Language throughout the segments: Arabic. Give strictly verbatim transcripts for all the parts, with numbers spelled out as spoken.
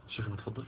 شيخ تفضل.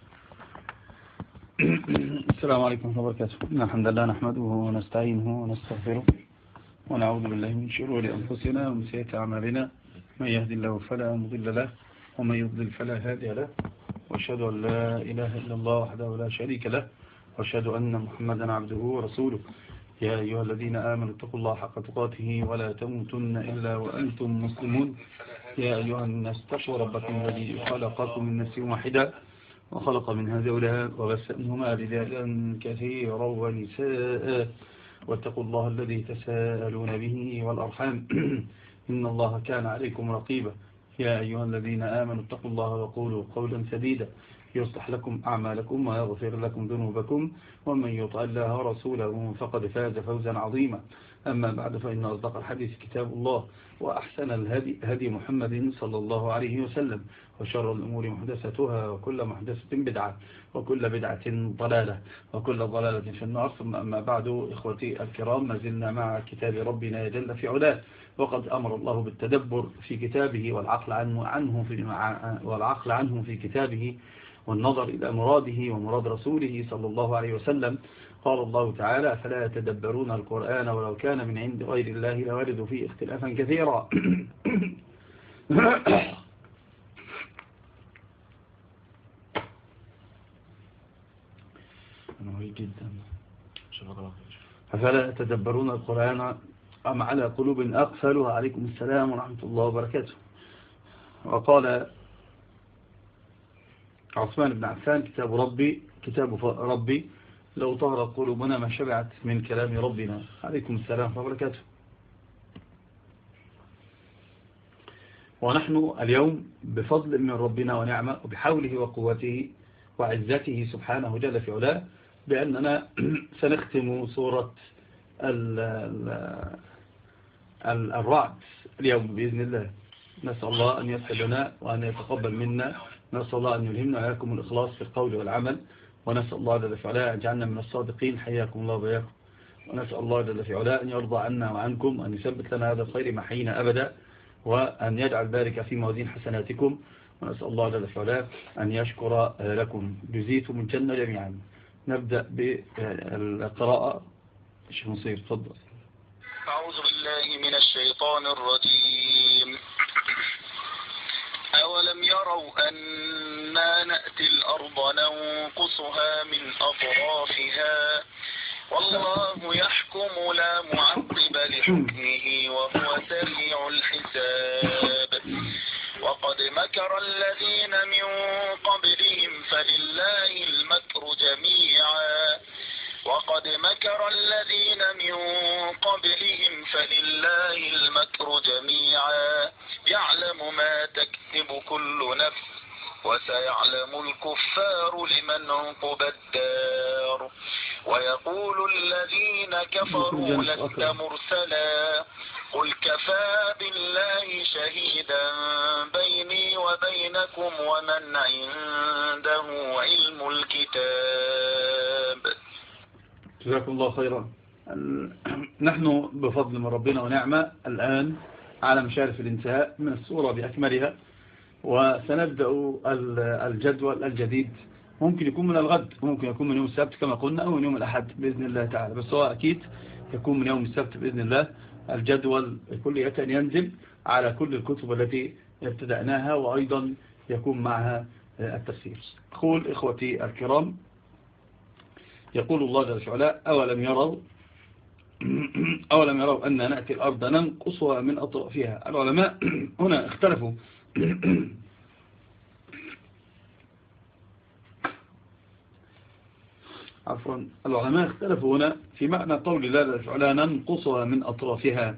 السلام عليكم ورحمة الله وبركاته. إن الحمد لله نحمده ونستعينه ونستغفره ونعوذ بالله من شرور أنفسنا ومن سيئات أعمالنا، من يهدي الله فلا مضل له ومن يضلل فلا هادي له، وأشهد أن لا إله إلا الله وحده لا شريك له، وأشهد أن محمدا عبده ورسوله. يا أيها الذين آمنوا اتقوا الله حق تقاته ولا تموتن إلا وأنتم مسلمون. يا أيها الناس اتقوا ربكم الذي خلقكم من نفس واحدة وخلق منها زوجها وبث منهما رجالا كثيرا ونساء، واتقوا الله الذي تساءلون به والأرحام إن الله كان عليكم رقيبا. يا أيها الذين آمنوا اتقوا الله وقولوا قولا سديدا يصلح لكم أعمالكم ويغفر لكم ذنوبكم، ومن يطع الله ورسوله فقد فاز فوزا عظيما. أما بعد، فإن أصدق الحديث كتاب الله، وأحسن الهدي هدي محمد صلى الله عليه وسلم، وشر الأمور محدثتها، وكل محدثة بدعة، وكل بدعة ضلالة، وكل ضلالة في النار. ثم أما بعد، إخوتي الكرام، ما زلنا مع كتاب ربنا جل في علاه، وقد أمر الله بالتدبر في كتابه والعقل عنه, عنه في والعقل عنه في كتابه، والنظر إلى مراده ومراد رسوله صلى الله عليه وسلم. قال الله تعالى: فلا يتدبرون القرآن ولو كان من عند غير الله لوجدوا فيه اختلافا كثيرا. فلا يتدبرون القرآن أم على قلوب أقفلها. عليكم السلام ورحمة الله وبركاته. وقال عثمان بن عفان: كتاب ربي كتاب ربي لو طهرت قلوبنا ما شبعت من كلام ربنا. عليكم السلام ورحمة الله وبركاته. ونحن اليوم بفضل من ربنا ونعمة وبحوله وقوته وعزته سبحانه جل في علاه بأننا سنختم سورة الرعد اليوم بإذن الله. نسأل الله أن يسر لنا وأن يتقبل منا، نسأل الله أن يلهمنا وإياكم الإخلاص في القول والعمل، ونسأل الله جل في علاه أن يجعلنا من الصادقين، حياكم الله وإياكم. ونسأل الله جل في علاه أن يرضى عنا وعنكم، وأن يثبت لنا هذا الخير محينا أبدا، وأن يجعل ذلك في موازين حسناتكم. ونسأل الله جل في علاه أن يشكر لكم، جزيتم الجنة جميعا. نبدأ بالقراءة. الشيخ نصير تفضل. أعوذ بالله من الشيطان الرجيم. أولم يروا أنا نأتي الأرض ننقصها من أطرافها والله يحكم لا معقب لحكمه وهو سريع الحساب. وقد مكر الذين من قبلهم فلله المكر جميعا وقد مكر الذين من قبلهم فلله المكر جميعا يعلم ما تكسب كل نفس وسيعلم الكفار لمن عقبى الدار. ويقول الذين كفروا لست مرسلا قل كفى بالله شهيدا بيني وبينكم ومن عنده علم الكتاب. جزاكم الله خيرا. نحن بفضل من ربنا ونعمة الآن على مشارف الانتهاء من السورة بأكملها، وسنبدأ الجدول الجديد. ممكن يكون من الغد، ممكن يكون من يوم السبت كما قلنا، أو من يوم الأحد بإذن الله تعالى، بس هو أكيد يكون من يوم السبت بإذن الله. الجدول كلية ينزل على كل الكتب التي ابتدأناها، وأيضا يكون معها التفسير. أقول إخوتي الكرام، يقول الله جل وعلا: أولم يروا أولم يروا أن نأتي الأرض ننقصها من أطرافها. العلماء هنا اختلفوا عفوا العلماء اختلفوا هنا في معنى قول الله جل وعلا ننقصها من أطرافها.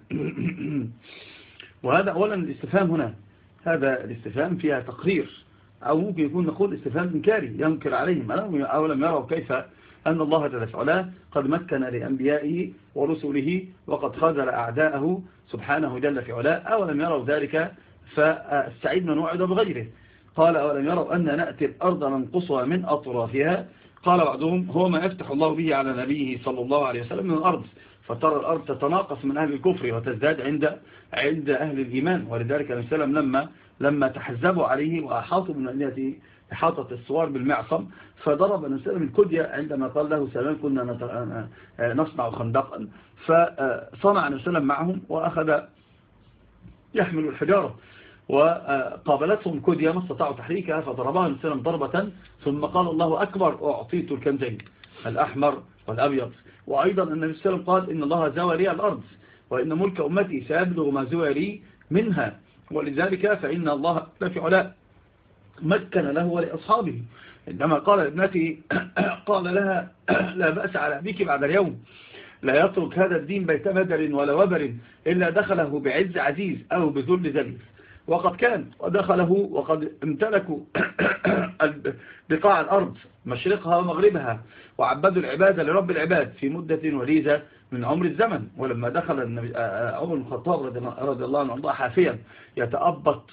وهذا أولا الاستفهام هنا، هذا الاستفهام فيها تقرير، أو ممكن يكون نقول استفهام إنكاري ينكر عليهم. أولم يروا كيف أن الله جل وعلا قد مكن لأنبيائه ورسله وقد خذل أعداءه سبحانه جل في علاه. أولم يروا ذلك فاستعيدنا نوعد بغيره. قال: أولم يروا أن نأتي الأرض ننقصها من أطرافها. قال بعضهم: هو ما يفتح الله به على نبيه صلى الله عليه وسلم من الأرض، فترى الأرض تتناقص من أهل الكفر وتزداد عند عند أهل الإيمان. ولذلك النبي صلى الله عليه وسلم لما لما تحزبوا عليه وأحاطوا من مدينته إحاطة الصور بالمعصم، فضرب النبي صلى الله عليه وسلم الكدية عندما قال له سلمان كنا نصنع خندقا، فصنع النبي صلى الله عليه وسلم معهم وأخذ يحمل الحجارة، وقابلتهم كدية ما استطاعوا تحريكها، فضربها النبي صلى الله عليه وسلم ضربة، ثم قال الله أكبر أعطيت الكنزين الأحمر والأبيض. وأيضا النبي صلى الله عليه وسلم قال إن الله زوى لي الأرض وإن ملك أمتي سيبلغ ما زوى لي منها، ولذلك فإن الله في علاء مكن له ولأصحابه. عندما قال ابنتي قال لها لا بأس على أبيك بعد اليوم، لا يترك هذا الدين بيت بدر ولا وبر إلا دخله بعز عزيز أو بذل ذليل. وقد كان ودخله وقد امتلكوا بقاع الأرض مشرقها ومغربها، وعبدوا العبادة لرب العباد في مدة وليزة من عمر الزمن. ولما دخل عمر بن الخطاب رضي الله عنه حافيا يتأبط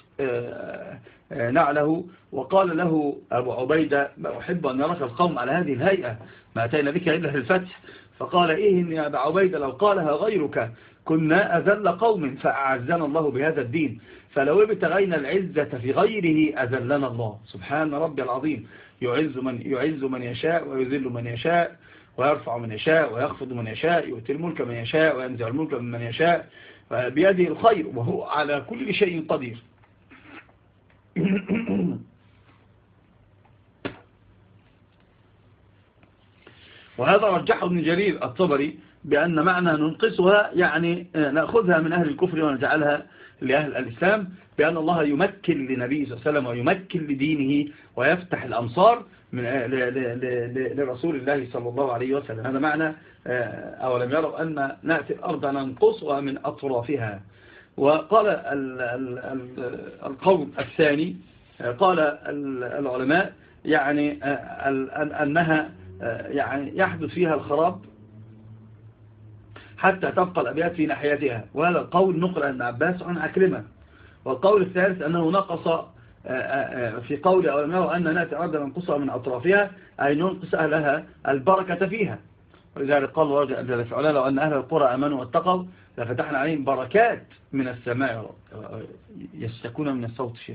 نعله، وقال له أبو عبيدة ما أحب أن يراك القوم على هذه الهيئة، ما أتينا بك إلا للفتح. فقال إيه يا أبو عبيدة لو قالها غيرك كنا أذل قوم فأعزنا الله بهذا الدين، فلو ابتغينا العزة في غيره أذلنا الله. سبحان ربي العظيم، يعز من, يعز من يشاء ويذل من يشاء ويرفع من يشاء ويخفض من يشاء، يؤتي الملك من يشاء وينزع الملك من يشاء، بيده الخير وهو على كل شيء قدير. وهذا رجحه ابن جرير الطبري بأن معنى ننقصها يعني نأخذها من أهل الكفر ونجعلها لأهل الإسلام، بأن الله يمكن لنبيه صلى الله عليه وسلم ويمكن لدينه ويفتح الأمصار من لرسول الله صلى الله عليه وسلم. هذا معنى أولم يروا أن نأتي الأرض ننقصها من أطرافها. وقال القول الثاني قال العلماء يعني أنها يعني يحدث فيها الخراب حتى تبقى الأبيات في ناحيتها، وهذا القول نقل عن عباس عن عكرمة. والقول الثالث أنه نقص في قول أولم يروا أن نأتي الأرض ننقصها من أطرافها، أي ننقص أهلها البركة فيها. ولذلك قال الله جل في علاه لو أن أهل القرى آمنوا واتقوا لفتحنا عليهم بركات من السماء. يستكون من الصوت شيخ،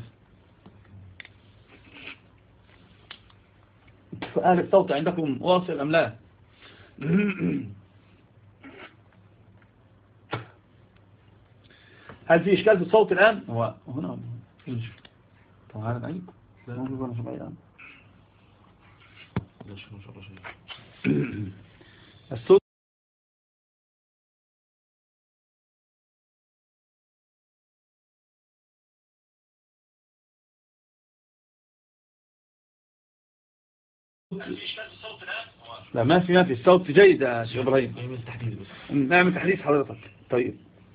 فأهل الصوت عندكم واصل أم لا؟ هل في إشكال في الصوت الآن؟ هو هنا طب هذا بعيد؟ لا لا لا مش بعيد. لا شو شو شو الصوت لا ما في ما في الصوت جيد يا شيخ إبراهيم. نعمل تحديث بس نعمل تحديث حضرتك. طيب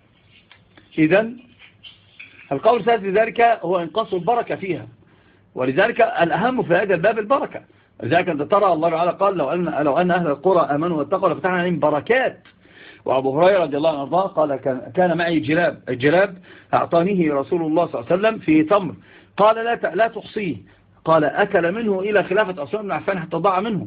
إذن القول الثالث لذلك هو إنقاص البركة فيها، ولذلك الأهم في هذا الباب البركة. لذلك أنت ترى الله تعالى قال لو أن, لو أن أهل القرى آمنوا واتقوا لفتحنا عليهم بركات. وأبو هريرة رضي الله عنه وارضاه قال كان, كان معي جلاب، الجلاب أعطانيه رسول الله صلى الله عليه وسلم في تمر، قال لا لا تحصيه، قال أكل منه إلى خلافة عثمان بن عفان حتى ضاع منه.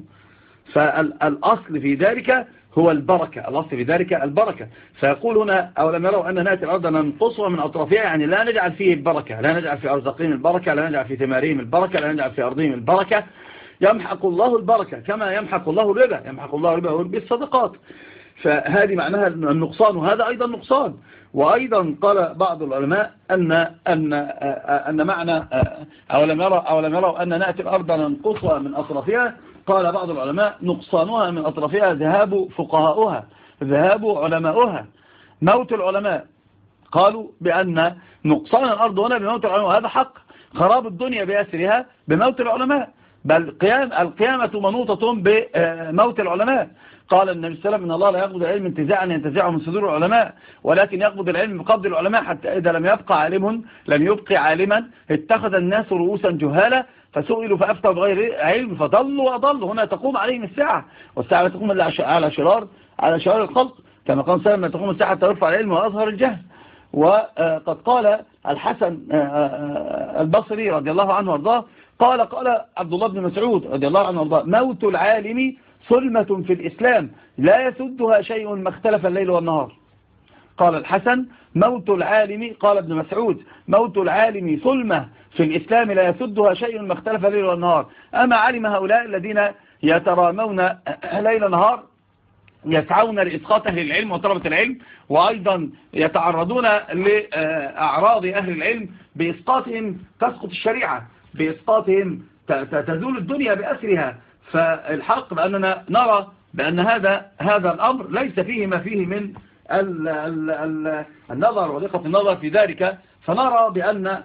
فالأصل في ذلك هو البركة، الأصل في ذلك البركة. فيقول هنا أولم يروا أن نأتي الأرض ننقصها من أطرافها، يعني لا نجعل فيه البركة، لا نجعل في أرزاقهم البركة، لا نجعل في ثمارهم البركة، لا نجعل في أرضهم البركة. يمحق الله البركة كما يمحق الله الربا، يمحق الله الربا ويربي الصدقات. فهذه معناها النقصان، وهذا أيضا نقصان. وأيضا قال بعض العلماء أن أن أن معنى أولم يروا أولم يروا أن نأتي الأرض ننقصها من أطرافها، قال بعض العلماء نقصانها من أطرافها ذهاب فقهاؤها، ذهاب علماؤها، موت العلماء. قالوا بأن نقصان الأرض هنا بموت العلماء، وهذا حق. خراب الدنيا بأسرها بموت العلماء، بل قيام القيامة منوطة بموت العلماء. قال النبي صلى الله عليه وسلم إن الله لا يقبض العلم انتزاعا ينتزعه من صدور العلماء، ولكن يقبض العلم بقبض العلماء، حتى إذا لم يبقى عالم لم يبقي عالما اتخذ الناس رؤوسا جهالا فسئلوا فأفتوا بغير علم فضلوا وأضلوا. هنا تقوم عليهم الساعة، والساعة تقوم على شرار على شرار الخلق، كما قال صلى الله عليه وسلم تقوم الساعة ترفع العلم وأظهر الجهل. وقد قال الحسن البصري رضي الله عنه وارضاه قال قال عبد الله بن مسعود رضي الله عنه وارضاه موت العالم ظلمة في الإسلام لا يسدها شيء ما اختلف الليل والنهار. قال الحسن موت العالم، قال ابن مسعود موت العالم ظلمة في الإسلام لا يسدها شيء ما اختلف الليل والنهار. أما علم هؤلاء الذين يترامون ليل نهار يسعون لإسقاط أهل العلم وطلبة العلم، وأيضا يتعرضون لأعراض أهل العلم بإسقاطهم تسقط الشريعة، بإسقاطهم تزول الدنيا بأسرها. فالحق بأننا نرى بأن هذا هذا الأمر ليس فيه ما فيه من ال ال ال النظر ودقة النظر في ذلك. فنرى بأن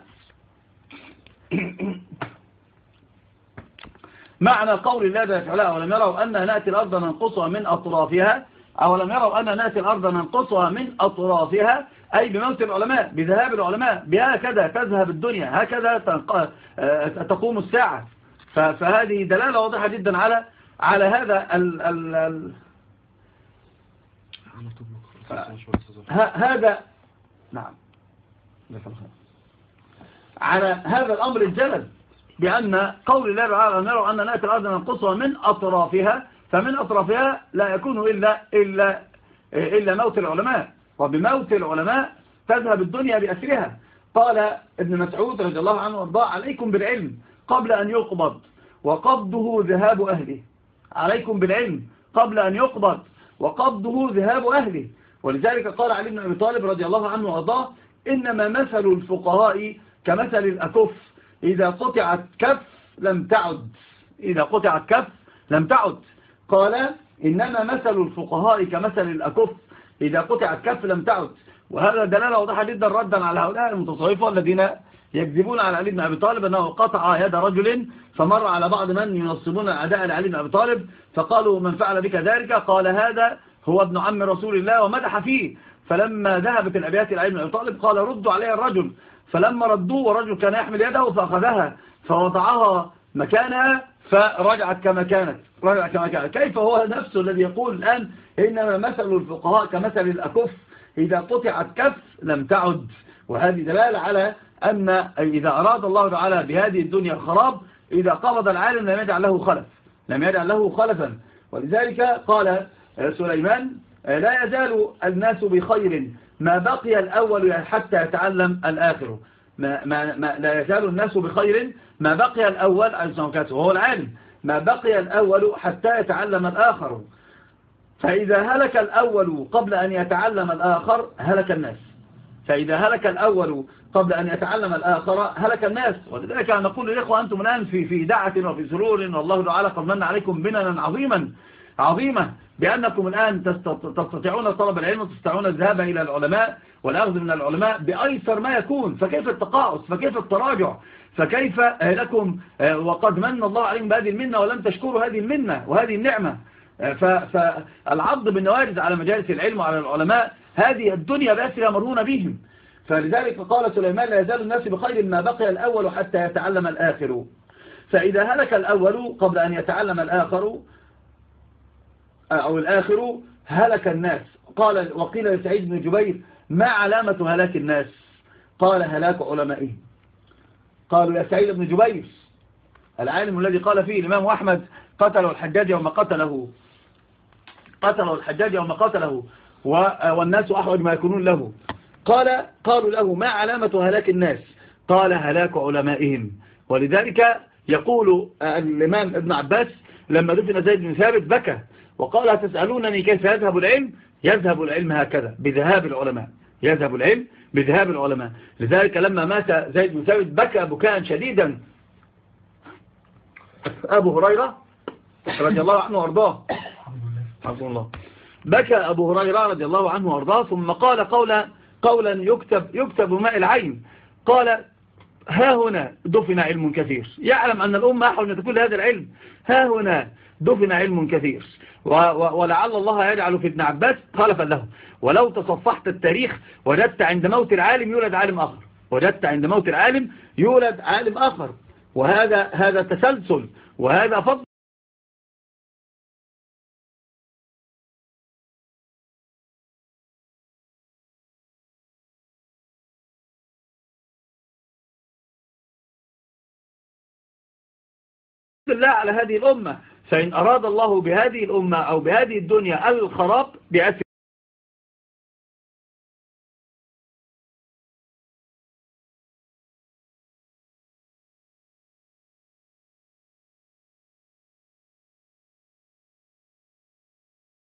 معنى قول الله جل وعلا أولم يروا أن نأتي الأرض ننقصها من أطرافها، أولم يروا أن نأتي الأرض ننقصها من أطرافها، أي بموت العلماء، بذهاب العلماء، بهكذا تذهب الدنيا، هكذا تقوم الساعة. فهذه دلالة واضحة جدا على على هذا ال ال ال هذا نعم على هذا الأمر الجلل، بأن قول الله تعالى نرى أن نأتي الأرض ننقصها من أطرافها، فمن أطرافها لا يكون إلا إلا إلا موت العلماء، وبموت العلماء تذهب الدنيا بأسرها. قال ابن مسعود رضي الله عنه وارضاه عليكم بالعلم قبل أن يقبض وقبضه ذهاب أهله، عليكم بالعلم قبل أن يقبض وقبضه ذهاب أهله. ولذلك قال علي بن أبي طالب رضي الله عنه وارضاه إنما مثل الفقهاء كمثل الأكف إذا قطعت كف لم تعد، إذا قطعت كف لم تعد. قال إنما مثل الفقهاء كمثل الأكف إذا قطعت كف لم تعد. وهذا دلالة واضحة جدا ردا على هؤلاء المتصوفة الذين يكذبون على علي بن أبي طالب أنه قطع يد رجل، فمر على بعض من ينصبون أعداء لعلي بن أبي طالب فقالوا من فعل بك ذلك؟ قال هذا هو ابن عم رسول الله، ومدح فيه. فلما ذهبت الأبيات لعلي بن أبي طالب قال ردوا عليه الرجل، فلما ردوه والرجل كان يحمل يده فأخذها فوضعها مكانها فرجعت كما كانت، رجعت كما كانت. كيف هو نفسه الذي يقول الآن إنما مثل الفقهاء كمثل الأكف إذا قطعت كف لم تعد؟ وهذه دلالة على أن إذا أراد الله تعالى بهذه الدنيا الخراب، إذا قبض العالم لم يجعل له خلف، لم يجعل له خلفا. ولذلك قال سليمان لا يزال الناس بخير ما بقي الأول حتى يتعلم الآخر. ما ما ما لا يزال الناس بخير ما بقي الأول وهو العالم، ما بقي الأول حتى يتعلم الآخر. فإذا هلك الأول قبل أن يتعلم الآخر هلك الناس، فإذا هلك الأول قبل أن يتعلم الآخر هلك الناس. ولذلك نقول للإخوة أنتم الآن في في دعة وفي سرور، والله تعالى قد من عليكم مننا عظيما عظيمة بأنكم الآن تستطيعون طلب العلم وتستطيعون الذهاب إلى العلماء والأخذ من العلماء بأيسر ما يكون. فكيف التقاعس؟ فكيف التراجع؟ فكيف لكم وقد من الله عليكم بهذه المنة ولم تشكروا هذه المنة وهذه النعمة؟ فالعض بالنواجذ على مجالس العلم وعلى العلماء هذه الدنيا بأسرها مرهونة بهم. فلذلك قال سليمان لا يزال الناس بخير ما بقي الأول حتى يتعلم الآخر. فإذا هلك الأول قبل أن يتعلم الآخر أو الآخر هلك الناس. قال وقيل لسعيد بن جبير ما علامة هلاك الناس؟ قال هلاك علمائهم. قالوا يا سعيد بن جبير العالم الذي قال فيه الإمام أحمد قتله الحجاج يوم قتله قتله الحجاج يوم قتله والناس أحوج ما يكونون له. قال قالوا له ما علامة هلاك الناس؟ قال هلاك علمائهم. ولذلك يقول الإمام ابن عباس لما دفن زيد بن ثابت بكى وقال هتسألونني كيف يذهب العلم؟ يذهب العلم هكذا بذهاب العلماء، يذهب العلم بذهاب العلماء. لذلك لما مات زيد بن ثابت بكى بكاء شديدا أبو هريرة رضي الله عنه وارضاه، حفظه الله، بكى أبو هريرة رضي الله عنه وارضاه ثم قال قولا قولا يكتب يكتب ماء العين. قال ها هنا دفن علم كثير، يعلم أن الأمة أحوج أن تكون هذا العلم، ها هنا دفن علم كثير. ولعل الله يجعل في ابن عباس خلفا له. ولو تصفحت التاريخ وجدت عند موت العالم يولد عالم آخر، وجدت عند موت العالم يولد عالم آخر. وهذا هذا تسلسل وهذا فضل الله على هذه الأمة. فإن أراد الله بهذه الأمة أو بهذه الدنيا الخراب بأسر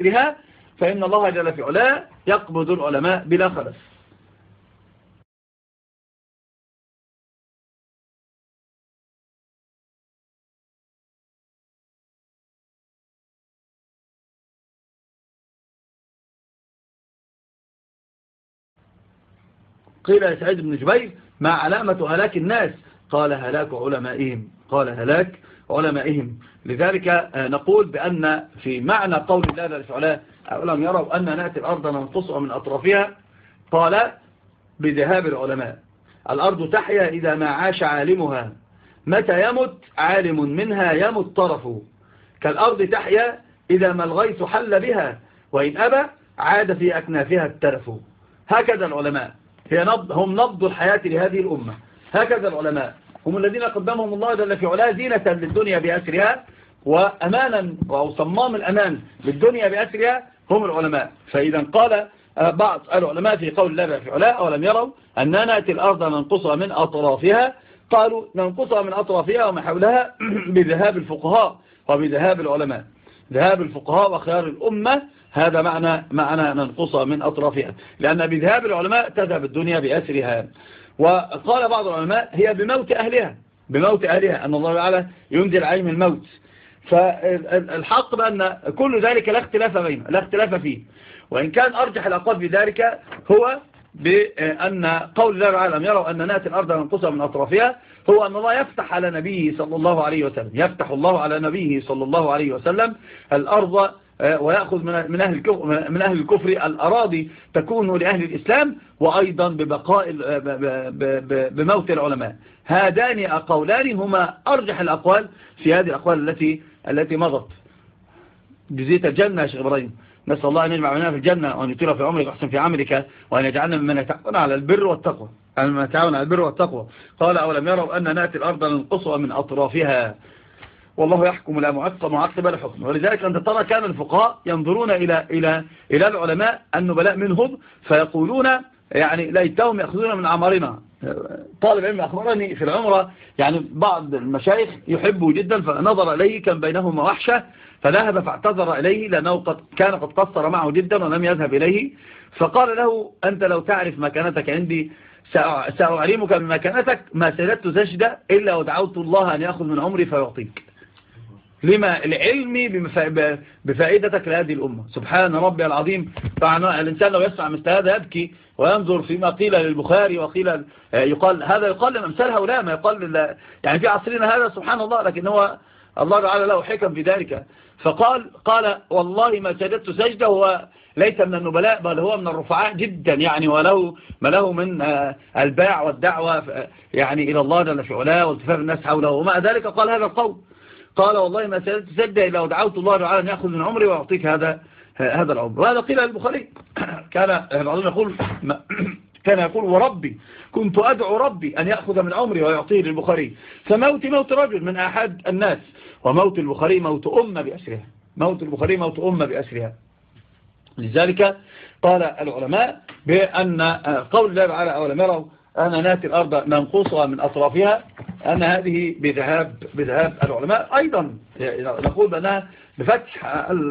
بأسرها فإن الله جل في علاه يقبض العلماء بلا خلف. قيل يا سعيد بن جبير ما علامة هلاك الناس؟ قال هلاك علمائهم قال هلاك علمائهم. لذلك نقول بأن في معنى قول الله جل في علاه أولم يروا أن نأتي الأرض ننقصها من أطرافها، قال بذهاب العلماء. الأرض تحيا إذا ما عاش عالمها، متى يمت عالم منها يمت طرفه. كالأرض تحيا إذا ما الغيث حل بها، وإن أبى عاد في أكنافها الترف. هكذا العلماء هي نبض هم نبض الحياة لهذه الأمة. هكذا العلماء هم الذين قدمهم الله جل في علاه زينة للدنيا بأسرها وأمانا أو صمام الأمان للدنيا بأسرها هم العلماء. فإذا قال بعض العلماء في قول الله في علاه أولم يروا أننا نأتي الأرض ننقصها من أطرافها، قالوا ننقصها من أطرافها وما حولها بذهاب الفقهاء وبذهاب العلماء. ذهاب الفقهاء وخيار الأمة هذا معنى معنى ننقصها من أطرافها، لأن بذهاب العلماء تذهب الدنيا بأسرها. وقال بعض العلماء هي بموت أهلها بموت أهلها أن الله تعالى ينزل عليهم الموت. فالحق بأن كل ذلك لا اختلاف بينه لا اختلاف فيه، وإن كان أرجح الأقوال بذلك هو بأن قول الله تعالى لم يروا أن نأتي الأرض ننقصها من أطرافها هو أن الله يفتح على نبيه صلى الله عليه وسلم يفتح الله على نبيه صلى الله عليه وسلم الأرض ويأخذ من أهل الكفر من أهل الكفر الأراضي تكون لأهل الإسلام، وأيضا ببقاء بموت العلماء. هذان قولان هما أرجح الأقوال في هذه الأقوال التي التي مضت. جزية الجنة يا شيخ إبراهيم، نسأل الله أن يجمع بنا في الجنة وأن يطيل في عمرك ويحسن في عملك وأن يجعلنا ممن يتعاون على البر والتقوى ممن يتعاون على البر والتقوى. قال أولم يروا أن نأتي الأرض ننقصها من أطرافها والله يحكم لا معقب معقب لحكمه. ولذلك أنت ترى كان الفقهاء ينظرون إلى إلى إلى العلماء النبلاء منهم فيقولون يعني ليتهم يأخذون من أعمارنا. طالب علم أخبرني في العمرة يعني بعض المشايخ يحبه جدا فنظر إليه كان بينهما وحشة فذهب فاعتذر إليه لأنه قد كان قد قصر معه جدا ولم يذهب إليه، فقال له أنت لو تعرف مكانتك عندي سأعلمك من مكانتك ما سجدت سجدة إلا ودعوت الله أن يأخذ من عمري فيعطيك. لما العلم بفائدتك لهذه الأمة. سبحان ربي العظيم. طبعا الإنسان لو يسمع مثل هذا يبكي وينظر فيما قيل للبخاري وقيل يقال هذا يقال لأمثال هؤلاء ما يقال يعني في عصرنا هذا سبحان الله، لكن هو الله تعالى له حكم في ذلك. فقال قال والله ما سجدت سجدة هو ليس من النبلاء بل هو من الرفعاء جدا يعني، وله ما له من الباع والدعوة يعني إلى الله جل في علاه والتفاف الناس حوله، ومع ذلك قال هذا القول. قال والله ما سجدت سجدة إلا ودعوت الله تعالى أن يأخذ من عمري ويعطيك هذا هذا العمر. وهذا قيل للبخاري. كان العظيم يقول كان يقول وربي كنت أدعو ربي أن يأخذ من عمري ويعطيه للبخاري. فموت موت رجل من أحد الناس، وموت البخاري موت أمة بأسرها. موت البخاري موت أمة بأسرها. لذلك قال العلماء بأن قول الله تعالى أولم يروا أن نأتي الأرض ننقصها من أطرافها أن هذه بذهاب بذهاب العلماء. أيضا نقول بأنها بفتح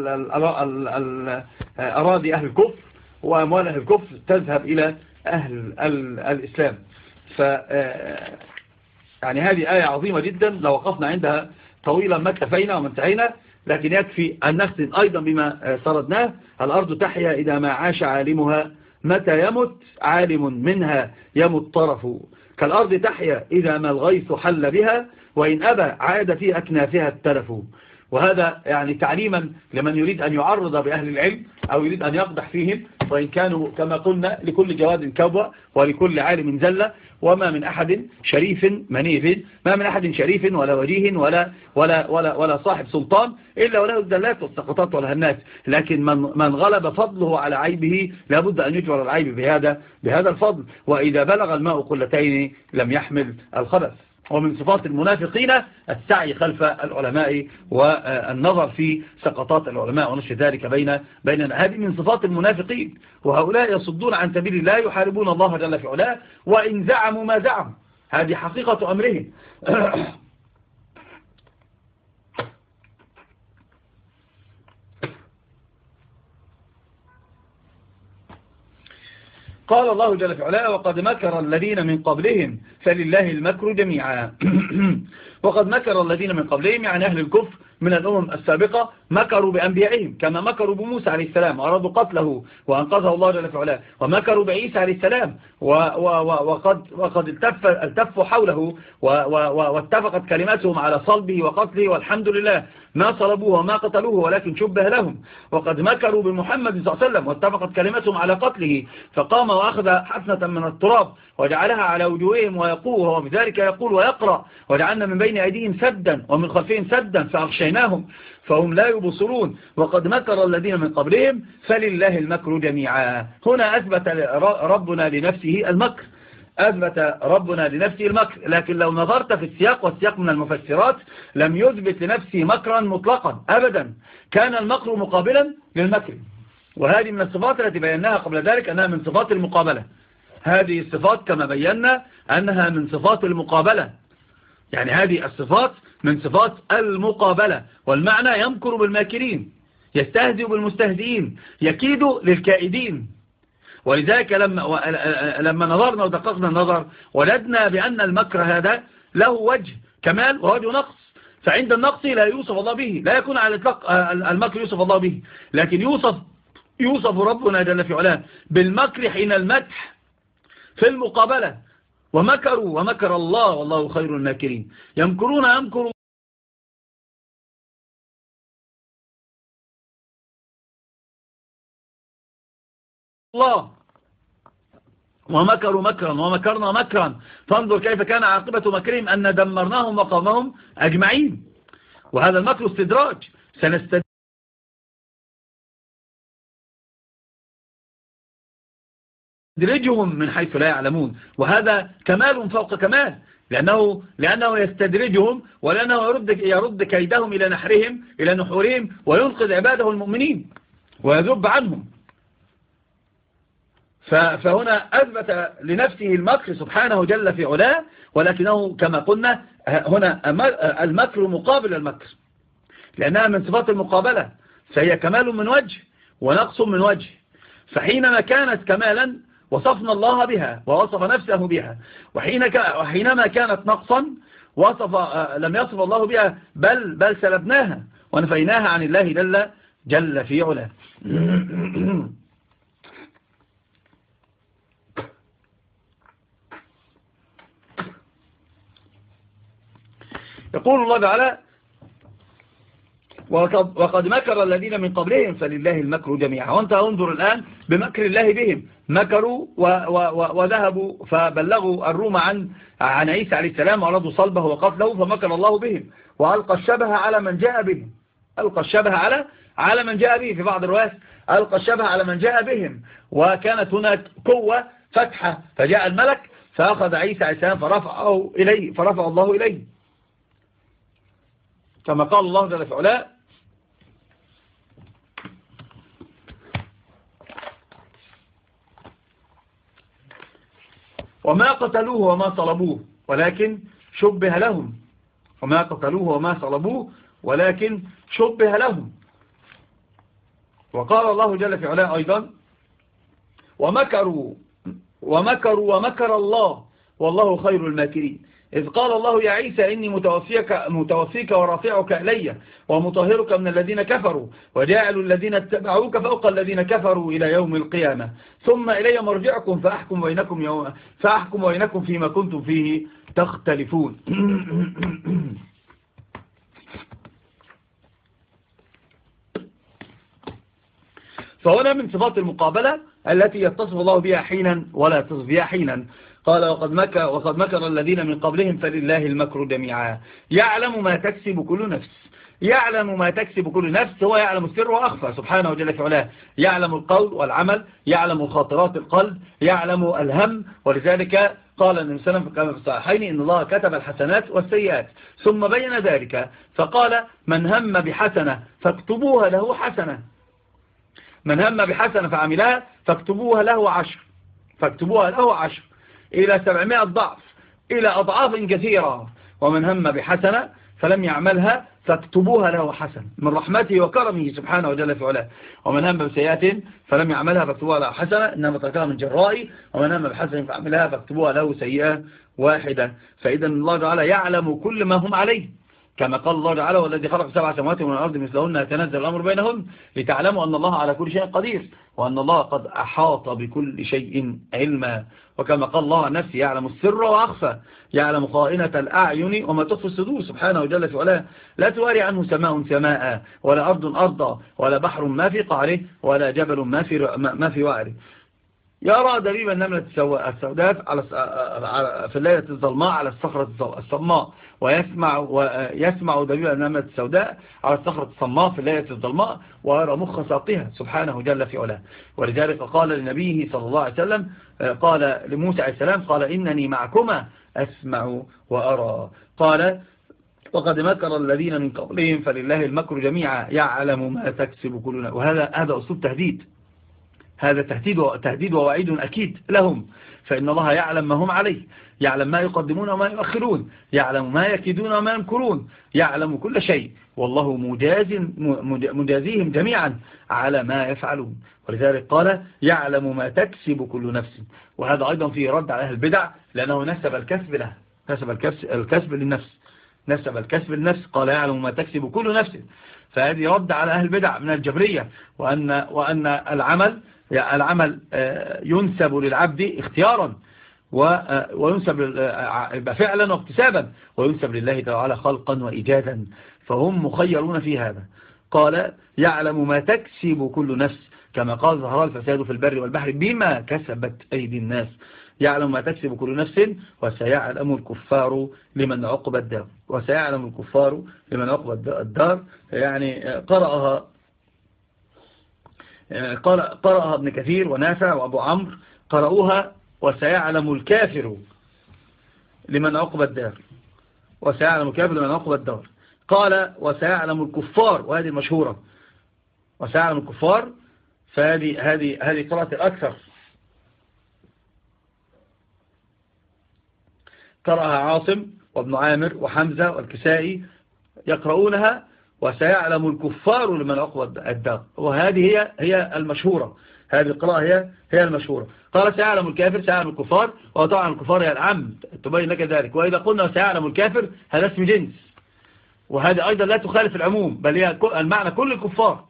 أراضي أهل الكفر وأموال أهل الكفر تذهب إلى أهل الإسلام. ف يعني هذه آية عظيمة جدا لو وقفنا عندها طويلا ما اكتفينا وما انتهينا، لكن يكفي أن نختم أيضا بما سردناه. الأرض تحيا إذا ما عاش عالمها، متى يمت عالم منها يمت طرف. كالأرض تحيا إذا ما الغيث حل بها، وإن أبى عاد في أكنافها التلف. وهذا يعني تعليما لمن يريد أن يعرض بأهل العلم أو يريد أن يقدح فيهم، وإن كانوا كما قلنا لكل جواد كوبة ولكل عالم زلة، وما من أحد شريف منيف، ما من أحد شريف ولا وجيه ولا ولا ولا ولا صاحب سلطان إلا وله الزلات والسقطات والهنات. لكن من من غلب فضله على عيبه لابد أن يجبر العيب بهذا بهذا الفضل. وإذا بلغ الماء قلتين لم يحمل الخبث. ومن صفات المنافقين السعي خلف العلماء والنظر في سقطات العلماء ونشر ذلك بين بيننا. هذه من صفات المنافقين، وهؤلاء يصدون عن سبيل الله يحاربون الله جل في علاه وإن زعموا ما زعموا. هذه حقيقة أمرهم. قال الله جل في علاه وقد مكر الذين من قبلهم فلله المكر جميعا. وقد مكر الذين من قبلهم يعني أهل الكفر من الأمم السابقة مكروا بأنبيائهم كما مكروا بموسى عليه السلام وأرادوا قتله وأنقذه الله جل في علاه، ومكروا بعيسى عليه السلام وقد, وقد التف التفوا حوله واتفقت كلماتهم على صلبه وقتله، والحمد لله ما صلبوه وما قتلوه ولكن شبه لهم. وقد مكروا بمحمد صلى الله عليه وسلم واتفقت كلماتهم على قتله، فقام وأخذ حسنة من التراب وجعلها على وجوههم ويقول وهو بذلك يقول ويقرأ وجعلنا من بين أيديهم سدا ومن خلفهم سدا فأغشيناهم فهم لا يبصرون. وقد مكر الذين من قبلهم فلله المكر جميعا. هنا أثبت ربنا لنفسه المكر، أثبت ربنا لنفسه المكر، لكن لو نظرت في السياق والسياق من المفسرات لم يثبت لنفسه مكرا مطلقا أبدا، كان المكر مقابلا للمكر. وهذه من الصفات التي بيناها قبل ذلك أنها من صفات المقابلة. هذه الصفات كما بينا أنها من صفات المقابلة، يعني هذه الصفات من صفات المقابلة، والمعنى يمكر بالماكرين، يستهزئ بالمستهزئين، يكيد للكائدين. ولذلك لما, لما نظرنا ودققنا النظر وجدنا بأن المكر هذا له وجه كمال ووجه نقص. فعند النقص لا يوصف الله به، لا يكون على الإطلاق المكر يوصف الله به، لكن يوصف يوصف ربنا جل في علاه بالمكر حين المدح في المقابلة. ومكروا ومكر الله والله خير الماكرين. يمكرون يمكر الله ومكروا مكرا ومكرنا مكرا فانظر كيف كان عاقبة مكرهم أن دمرناهم وقومهم أجمعين. وهذا المكر استدراج، سنستدرجهم من حيث لا يعلمون، وهذا كمال فوق كمال، لأنه, لأنه يستدرجهم ولأنه يرد, يرد كيدهم إلى نحرهم إلى نحورهم وينقذ عباده المؤمنين ويذب عنهم. فهنا أثبت لنفسه المكر سبحانه جل في علاه، ولكنه كما قلنا هنا المكر مقابل المكر، لأنها من صفات المقابلة، فهي كمال من وجه ونقص من وجه. فحينما كانت كمالا وصفنا الله بها ووصف نفسه بها، وحينما كانت نقصا وصف لم يصف الله بها بل, بل سلبناها ونفيناها عن الله جل, جل في علاه. يقول الله تعالى وقد مكر الذين من قبلهم فلله المكر جميعا. وانت انظر الآن بمكر الله بهم، مكروا وذهبوا فبلغوا الروم عن عن عيسى عليه السلام وأرادوا صلبه وقتله فمكر الله بهم وألقى الشبه على من جاء بهم، ألقى الشبه على على من جاء به، في بعض الروايات ألقى الشبه على من جاء بهم. وكانت هناك قوة فتحة فجاء الملك فأخذ عيسى عليه السلام فرفعه إليه فرفع الله إليه كما قال الله جل في علاه وما قتلوه وما صلبوه ولكن شبه لهم، وما قتلوه وما صلبوه ولكن شبه لهم. وقال الله جل في علاه أيضا ومكروا ومكروا ومكر الله والله خير الماكرين. إذ قال الله يا عيسى إني متوفيك, متوفيك ورافعك إلي ومطهرك من الذين كفروا وجاعل الذين اتبعوك فوق الذين كفروا إلى يوم القيامة ثم إلي مرجعكم فأحكم بينكم, يوم فأحكم بينكم فيما كنتم فيه تختلفون. فهنا من صفات المقابلة التي يتصف الله بها حينا ولا يتصف بها حينا. قال وقد مكر, وقد مكر الذين من قبلهم فلله المكر جميعا. يعلم ما تكسب كل نفس، يعلم ما تكسب كل نفس، هو يعلم السر وأخفى سبحانه جل في علاه، يعلم القول والعمل، يعلم خاطرات القلب، يعلم الهم. ولذلك قال النبي صلى الله عليه وسلم كما في الصحيحين إن الله كتب الحسنات والسيئات ثم بين ذلك فقال من هم بحسنة فاكتبوها له حسنة، من هم بحسنة فعملها فاكتبوها له عشر، فاكتبوها له عشر إلى سبعمائة ضعف إلى أضعاف كثيرة. ومن هم بحسنة فلم يعملها فاكتبوها له حسن من رحمته وكرمه سبحانه وجل في علاه. ومن هم بسيئة فلم يعملها فاكتبوها له حسنة إنما تركها من جرائي، ومن هم بحسن فعملها فاكتبوها له سيئة واحدة. فإذا الله تعالى يعلم كل ما هم عليه، كما قال الله تعالى والذي خلق سبع سماوات من الأرض مثلهن يتنزل الأمر بينهن لتعلموا أن الله على كل شيء قدير وأن الله قد أحاط بكل شيء علما. وكما قال الله عن نفسه يعلم السر وأخفى، يعلم خائنة الأعين وما تخفي الصدور سبحانه وجل في علاه. لا تواري عنه سماء سماء ولا أرض أرضا ولا بحر ما في قعره ولا جبل ما في ما في وعره. يرى دبيب النملة السوداء على في الليلة الظلماء على الصخرة الصماء، ويسمع ويسمع دبيب النملة السوداء على الصخرة الصماء في الليلة الظلماء، ويرى مخ ساقها سبحانه جل في علاه. ولذلك قال لنبيه صلى الله عليه وسلم، قال لموسى عليه السلام قال إنني معكما أسمع وأرى. قال وقد مكر الذين من قبلهم فلله المكر جميعا يعلم ما تكسب كل نفس. وهذا هذا أسلوب تهديد، هذا تهديد تهديد ووعيد أكيد لهم، فإن الله يعلم ما هم عليه، يعلم ما يقدمون وما يؤخرون، يعلم ما يكيدون وما يمكرون، يعلم كل شيء، والله مجاز مجازيهم جميعا على ما يفعلون. ولذلك قال يعلم ما تكسب كل نفس. وهذا أيضا فيه رد على أهل البدع، لأنه نسب الكسب له، نسب الكسب للنفس، نسب الكسب للنفس، قال يعلم ما تكسب كل نفس. فهذه رد على أهل البدع من الجبرية، وأن, وأن العمل العمل ينسب للعبد اختيارا وينسب فعلا واكتسابا، وينسب لله تعالى خلقا وإيجادا، فهم مخيرون في هذا. قال يعلم ما تكسب كل نفس، كما قال ظهر الفساد في البر والبحر بما كسبت أيدي الناس. يعلم ما تكسب كل نفس وسيعلم الكفار لمن عقب الدار. وسيعلم الكفار لمن عقب الدار يعني قرأها قرأها ابن كثير ونافع وأبو عمرو، قرأوها وسيعلم الكافر لمن عقب الدار، وسيعلم الكافر لمن عقب الدار. قال وسيعلم الكفار، وهذه المشهورة، وسيعلم الكفار، فهذه هذه هذه قراءة الأكثر. قرأها عاصم وابن عامر وحمزة والكسائي يقرؤونها وسيعلم الكفار لمن عقب الدار، وهذه هي هي المشهورة، هذه القراءة هي هي المشهورة. قال سيعلم الكافر سيعلم الكفار، وطبعا الكفار هي العم تبين لك ذلك. وإذا قلنا سيعلم الكافر هذا اسم جنس، وهذا أيضا لا تخالف العموم، بل هي المعنى كل الكفار.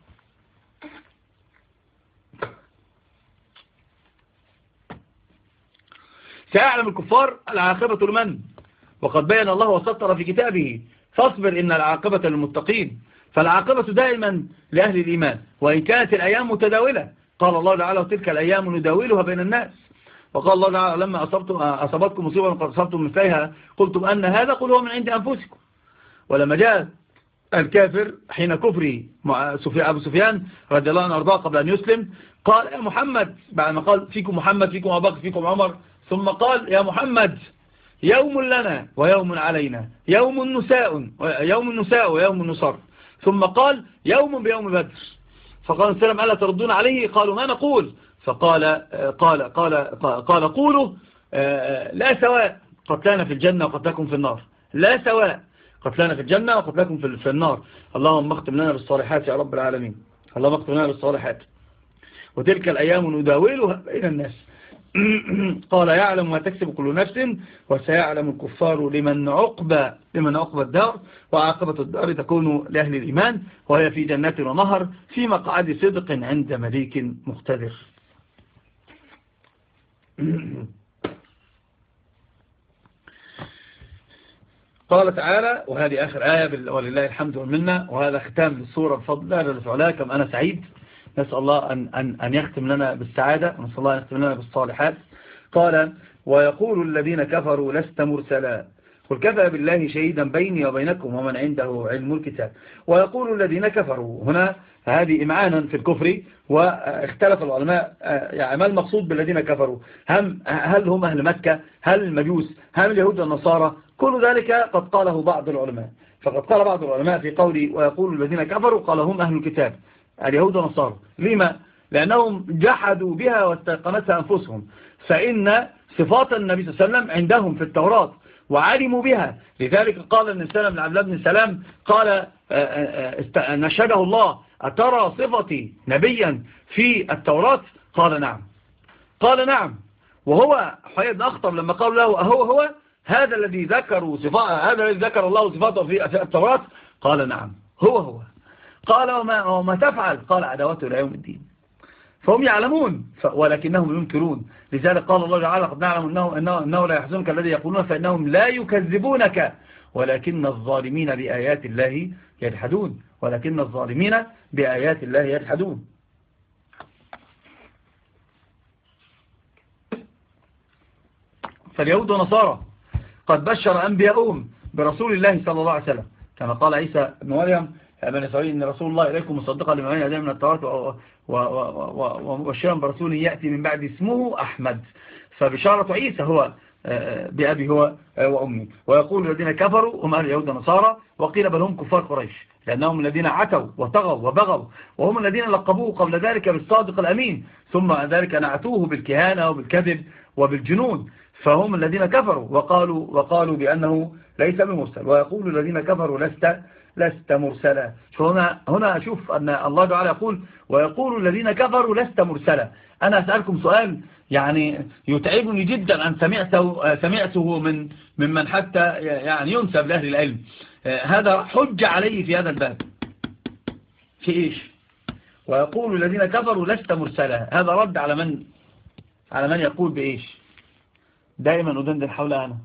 سيعلم الكفار العاقبة لمن؟ وقد بين الله وسطر في كتابه فاصبر إن العاقبة للمتقين. فالعاقبة دائما لأهل الإيمان، وإن كانت الأيام متداولة. قال الله تعالى وتلك الأيام نداولها بين الناس. وقال الله تعالى لما أصبتم أصابتكم مصيبة قد أصبتم مثلها قلتم أن هذا قل هو من عند أنفسكم. ولما جاء الكافر حين كفره أبو سفيان رضي الله عنه وارضاه قبل أن يسلم، قال يا محمد، بعد ما قال فيكم محمد فيكم أبو بكر فيكم عمر، ثم قال يا محمد يوم لنا ويوم علينا، يوم نساء يوم نساء ويوم نصر، ثم قال يوم بيوم بدر. فقال السلام ألا تردون عليه؟ قالوا ما نقول. فقال قال قال قال قولوا لا سواء قتلانا في الجنة وقتلكم في النار، لا سواء قتلانا في الجنة وقتلكم في النار. اللهم اختم لنا بالصالحات يا رب العالمين، اللهم اختم لنا بالصالحات. وتلك الأيام نداولها بين الناس. قال يعلم ما تكسب كل نفس وسيعلم الكفار لمن عقب لمن عقب الدار. وعاقبة الدار تكون لأهل الإيمان، وهي في جنات ونهر في مقعد صدق عند مليك مقتدر. قال تعالى، وهذه آخر آية ولله الحمد والمنة، وهذا ختام للسورة بفضل الله جل وعلا. كم أنا سعيد، نسأل الله أن, أن, أن يختم لنا بالسعادة، ونسأل الله أن يختم لنا بالصالحات. قال ويقول الذين كفروا لست مرسلا قل كفى بالله شهيدا بيني وبينكم ومن عنده علم الكتاب. ويقول الذين كفروا هنا هذه إمعانا في الكفر، واختلف العلماء يعني ما المقصود بالذين كفروا، هم هل هم أهل مكة، هل المجوس، هل اليهود والنصارى؟ كل ذلك قد قاله بعض العلماء. فقد قال بعض العلماء في قولي ويقول الذين كفروا قال هم أهل الكتاب اليهود والنصارى. لما؟ لأنهم جحدوا بها واستيقنتها أنفسهم، فإن صفات النبي صلى الله عليه وسلم عندهم في التوراة وعلموا بها. لذلك قال ابن سلام بن عبد الله بن سلام قال نشده الله أترى صفتي نبيا في التوراة؟ قال نعم. قال نعم. وهو حيي بن أخطب لما قال له أهو هو هذا الذي ذكروا صفاته، هذا الذي ذكر الله صفاته في التوراة؟ قال نعم هو هو. قال وما, وما تفعل؟ قال عداوته إلى يوم الدين. فهم يعلمون ولكنهم ينكرون. لذلك قال الله تعالى قد نعلم أنه, أنه, أنه لا يحزنك الذي يقولون فإنهم لا يكذبونك ولكن الظالمين بآيات الله يجحدون. ولكن الظالمين بآيات الله يجحدون. فاليهود ونصارى قد بشر أنبياؤهم برسول الله صلى الله عليه وسلم كما قال عيسى بن مريم بني إسرائيل إن رسول الله إليكم مصدقا لما بين يديه من التوراة ومبشرا برسول يأتي من بعد اسمه أحمد. فبشارة عيسى هو بأبي هو وأمي. ويقول الذين كفروا هم أهل اليهود والنصارى وقيل بل هم كفار قريش لأنهم الذين عتوا وطغوا وبغوا وهم الذين لقبوه قبل ذلك بالصادق الأمين ثم ذلك نعتوه بالكهانة وبالكذب وبالجنون فهم الذين كفروا وقالوا, وقالوا بأنه ليس بمرسل. ويقول الذين كفروا لست لست مرسلا. هنا هنا أشوف أن الله تعالى يقول ويقول الذين كفروا لست مرسلا. أنا أسألكم سؤال يعني يتعبني جدا أن سمعته, سمعته من ممن حتى يعني ينسب لأهل العلم. هذا حج عليه في هذا الباب في إيش؟ ويقول الذين كفروا لست مرسلا. هذا رد على من على من يقول بإيش؟ دائما أدندن حولها أنا.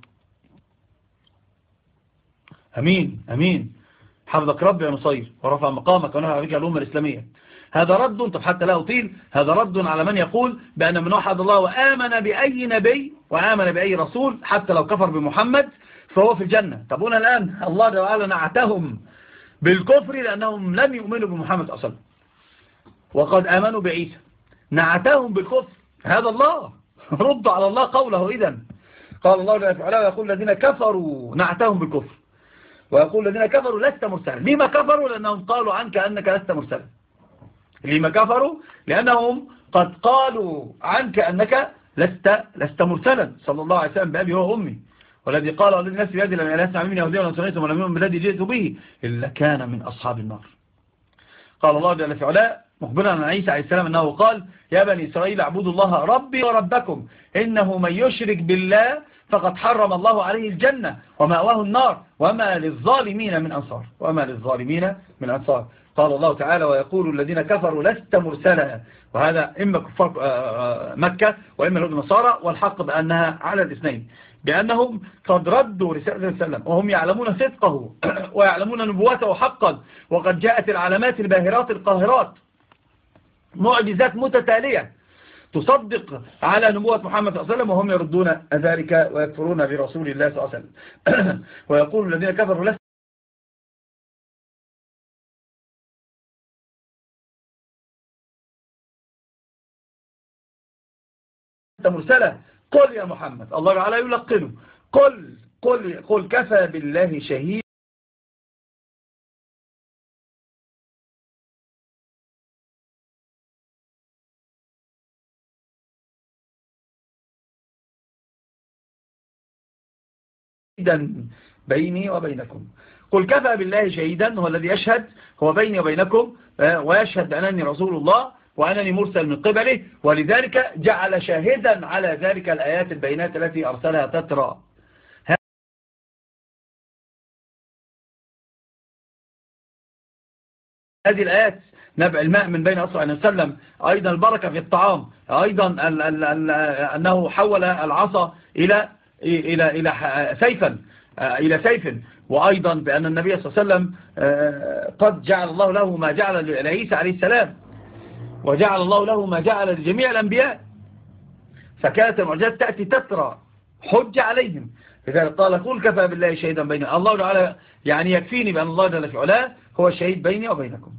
أمين أمين حفظك ربي يا نصير ورفع مقامك ونفع بك الأمة الإسلامية. هذا رد طب حتى لا أطيل. هذا رد على من يقول بأن من وحد الله وآمن بأي نبي وآمن بأي رسول حتى لو كفر بمحمد فهو في الجنة. طب هنا الآن الله تعالى نعتهم بالكفر لأنهم لم يؤمنوا بمحمد أصلا وقد آمنوا بعيسى. نعتهم بالكفر هذا الله. رد على الله قوله. إذن قال الله تعالى ويقول الذين كفروا نعتهم بالكفر ويقول الذين كفروا لست مرسلا. لما كفروا؟ لأنهم قالوا عنك أنك لست مرسلا. لما كفروا؟ لأنهم قد قالوا عنك أنك لست لست مرسلا صلى الله عليه وسلم بأبي هو أمي والذي قال والذي نفسي بيدي لم يسمع مني يهوديا ولا نصرانيا ولم يؤمن بالذي جئت به إلا كان من أصحاب النار. قال الله جل في علاه مخبرا عن عيسى عليه السلام أنه قال يا بني إسرائيل اعبدوا الله ربي وربكم إنه من يشرك بالله فقد حرم الله عليه الجنة ومأواه النار وما للظالمين من أنصار وما للظالمين من أنصار. قال الله تعالى ويقول الذين كفروا لست مرسلا. وهذا إما كفار مكة وإما اليهود والنصارى والحق بأنها على الاثنين بأنهم قد ردوا رسالة السلام وهم يعلمون صدقه ويعلمون نبوته حقا وقد جاءت العلامات الباهرات القاهرات معجزات متتالية تصدق على نبوة محمد صلى الله عليه وسلم وهم يردون ذلك ويكفرون برسول الله صلى الله عليه وسلم. ويقول الذين كفروا لست مرسلة. قل يا محمد الله تعالى يلقنه قل قل قل كفى بالله شهيد بيني وبينكم. قل كفى بالله شهيدا هو الذي يشهد هو بيني وبينكم ويشهد بأنني رسول الله وأنني مرسل من قبله ولذلك جعل شاهدا على ذلك الآيات البينات التي أرسلها تترى. هذه الآيات نبع الماء من بين أصبع النبي صلى الله عليه وسلم أيضا البركة في الطعام أيضا ال ال ال أنه حول العصا إلى إلى إلى سيفا إلى سيف وأيضا بأن النبي صلى الله عليه وسلم قد جعل الله له ما جعل لعيسى عليه السلام وجعل الله له ما جعل لجميع الأنبياء. فكانت المعجزات تأتي تترى حج عليهم. لذلك قال قل كفى بالله شهيدا بيننا. الله تعالى يعني يكفيني بأن الله جل في علاه هو الشهيد بيني وبينكم.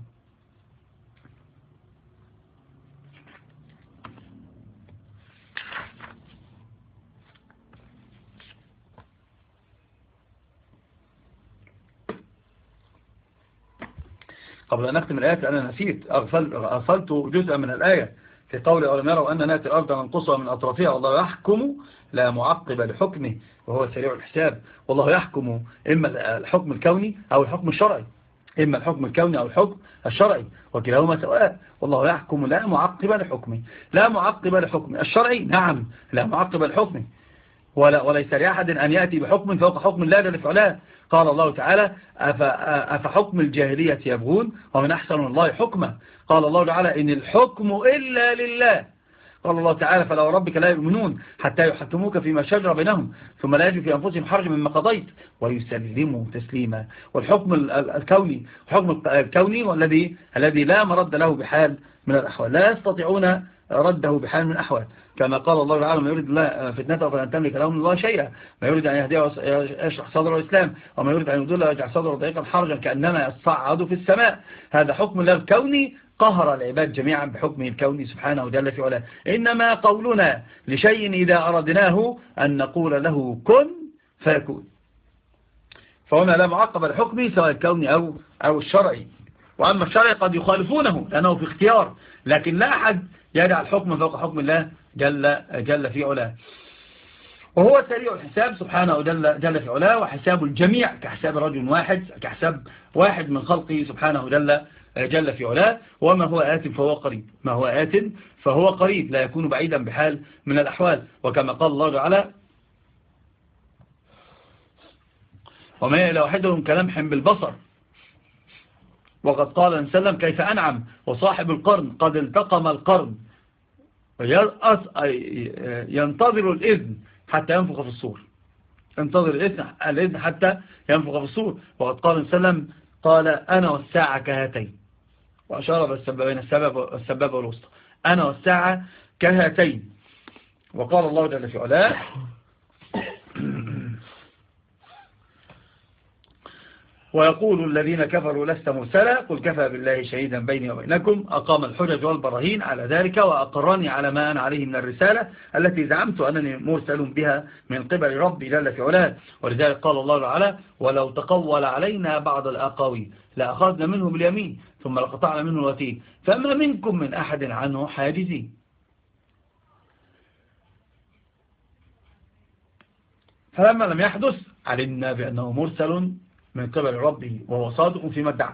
قبل أن نختم الآيات أنا نسيت أغفل أغفلت جزءا من الآية في قول أولم يروا أن نأتي الأرض ننقصها من أطرافها والله يحكم لا معقب لحكمه وهو سريع الحساب. والله يحكم إما الحكم الكوني أو الحكم الشرعي. إما الحكم الكوني أو الحكم الشرعي، وكلاهما سواء، والله يحكم لا معقب لحكمه. لا معقب لحكمه الشرعي، نعم لا معقب لحكمه، ولا وليس لأحد أن يأتي بحكم فوق حكم الله جل في علاه. قال الله تعالى أفحكم الجاهلية يبغون ومن أحسن الله حكما. قال الله تعالى إن الحكم إلا لله. قال الله تعالى فلا وربك لا يؤمنون حتى يحكموك فيما شجر بينهم ثم لا يجد في أنفسهم حرج مما قضيت ويسلموا تسليما. والحكم الكوني الحكم الكوني والذي الذي لا مرد له بحال من الأحوال، لا يستطيعون رده بحال من الأحوال، كما قال الله تعالى ما يريد الله فتنته فلن تملك له من الله شيئا، ما يريد أن يهديه يشرح صدر الإسلام وما يريد أن يضل يجعل صدره ضيقا حرجا كأنما يصعد في السماء. هذا حكم الله الكوني قهر العباد جميعا بحكمه الكوني سبحانه وتعالى في علاه. إنما قولنا لشيء إذا أردناه أن نقول له كن فيكون. فهنا لا معقب الحكم سواء الكوني أو, أو الشرعي. وأما الشرعي قد يخالفونه لأنه في اختيار، لكن لا أحد يدع الحكم فوق حكم الله جل, جل في علاه. وهو سريع الحساب سبحانه وجل جل في علاه، وحساب الجميع كحساب رجل واحد، كحساب واحد من خلقه سبحانه جل جل في علاه. وما هو آت فهو قريب، ما هو آت فهو قريب، لا يكون بعيدا بحال من الأحوال. وكما قال الله تعالى وما إلى واحدهم كلمح بالبصر. وقد قال صلى الله عليه وسلم كيف أنعم وصاحب القرن قد التقم القرن ينتظر الإذن حتى ينفخ في الصور، ينتظر الإذن حتى ينفخ في الصور. وقد قال صلى الله عليه وسلم قال أنا والساعة كهاتين، وأشار بين السباب والوسطى، أنا والساعة كهاتين. وقال الله جل في علاه ويقول الذين كفروا لست مرسلا قل كفى بالله شهيدا بيني وبينكم أقام الحجج والبراهين على ذلك وأقرني على ما أنا عليه من الرسالة التي زعمت أنني مرسل بها من قبل ربي جل في علاه. ولذلك قال الله تعالى ولو تقول علينا بعض الأقاويل لأخذنا منه باليمين ثم لقطعنا منه الوتين فما منكم من أحد عنه حاجزين. فلما لم يحدث علمنا بأنه مرسل من قبل ربه وهو صادق فيما ادعى.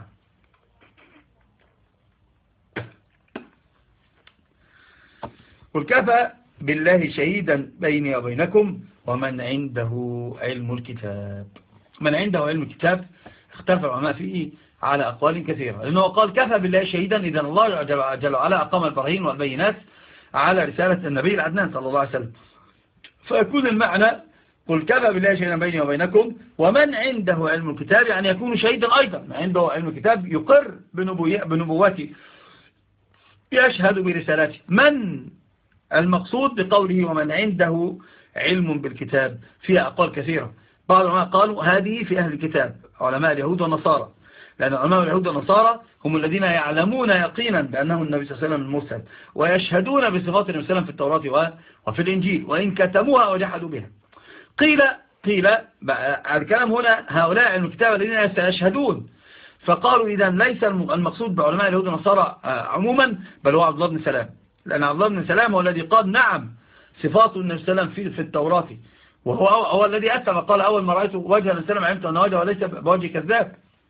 قل كفى بالله شهيدا بيني وبينكم ومن عنده علم الكتاب. من عنده علم الكتاب اختلف العلماء فيه على أقوال كثيرة، لأنه قال كفى بالله شهيدا إذا الله جل وعلا أقام البراهين والبينات على رسالة النبي العدنان صلى الله عليه وسلم، فيكون المعنى قل كفى بالله شهيدا بيني وبينكم ومن عنده علم الكتاب، يعني يكون شهيدا أيضا، من عنده علم الكتاب يقر بنبوته يشهد برسالته. من المقصود بقوله ومن عنده علم بالكتاب فيها أقوال كثيرة. بعض العلماء قالوا هذه في أهل الكتاب علماء اليهود والنصارى، لأن علماء اليهود والنصارى هم الذين يعلمون يقينا بأنه النبي صلى الله عليه وسلم المرسل ويشهدون بصفات النبي صلى الله عليه وسلم في التوراة وفي الإنجيل وإن كتموها وجحدوا بها. قيل قيل الكلام هنا هؤلاء علم الكتاب الذين سيشهدون، فقالوا إذا ليس المقصود بعلماء اليهود والنصارى عموما بل هو عبد الله بن سلام، لأن عبد الله بن سلام هو الذي قال نعم صفات النبي صلى الله عليه وسلم في التوراة، وهو هو الذي أتى وقال أول ما رأيت وجه النبي صلى الله عليه وسلم علمت أن وجهه وليس بوجه كذاب.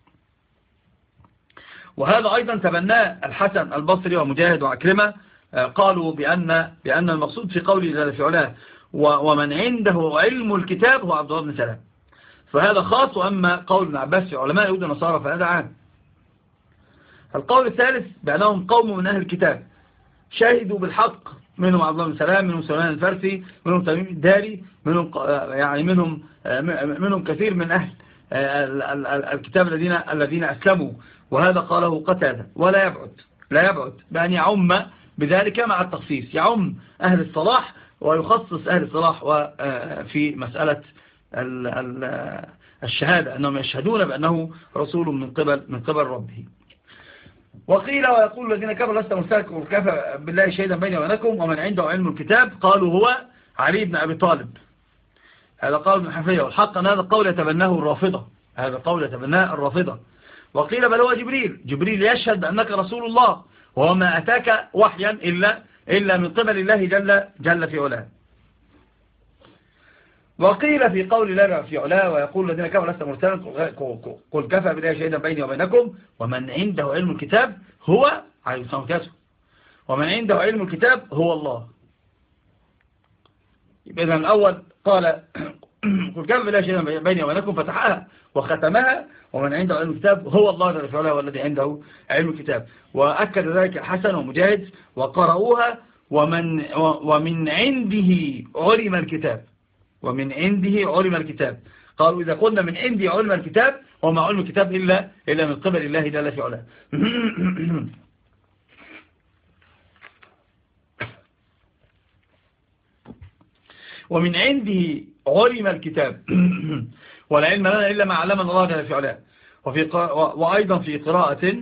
وهذا أيضا تبناه الحسن البصري ومجاهد وعكرمة، قالوا بأن بأن المقصود في قوله جل في علاه ومن عنده علم الكتاب هو عبد الله بن سلام، فهذا خاص. وأما قول ابن عباس في علماء يهود والنصارى فهذا عام. القول الثالث بأنهم قوم من أهل الكتاب شهدوا بالحق، منهم عبد الله بن سلام، منهم سليمان الفارسي، منهم تميم الداري، منهم يعني منهم منهم كثير من أهل الكتاب الذين الذين أسلموا. وهذا قاله قتادة، ولا يبعد لا يبعد بأن يعم بذلك مع التخصيص، يعم أهل الصلاح ويخصص أهل الصلاح في مسألة الشهادة أنهم يشهدون بأنه رسول من قبل من قبل ربه. وقيل ويقول الذين كفروا لست مرسلا وكفى بالله شهيدا بيني وبينكم ومن عنده علم الكتاب قالوا هو علي بن أبي طالب. هذا قول ابن حنفية، والحق أن هذا القول يتبناه الرافضة، هذا القول يتبناه الرافضة. وقيل بل هو جبريل، جبريل يشهد بأنك رسول الله وما أتاك وحيا إلا إلا من قبل الله جل جل في علاه. وقيل في قول الله في علاه ويقول الذين كفروا لست مرسلا قل كفى بالله شهيدا بيني وبينكم ومن عنده علم الكتاب هو عليه الصلاة والسلام ومن عنده علم الكتاب هو الله. يبقى إذن الأول قال قل كفى بالله شهيدا بيني وبينكم فتحها وختمها ومن عنده علم الكتاب هو الله جل في علاه والذي عنده علم الكتاب. وأكد ذلك حسن ومجاهد وقرأوها ومن ومن عنده علم الكتاب ومن عنده علم الكتاب. قالوا إذا قلنا من عندي علم الكتاب وما علم الكتاب إلا إلا من قبل الله جل في علاه. ومن عنده علم الكتاب والعلم لنا إلا ما علمنا الله جل في علاه. وفي وأيضا في قراءة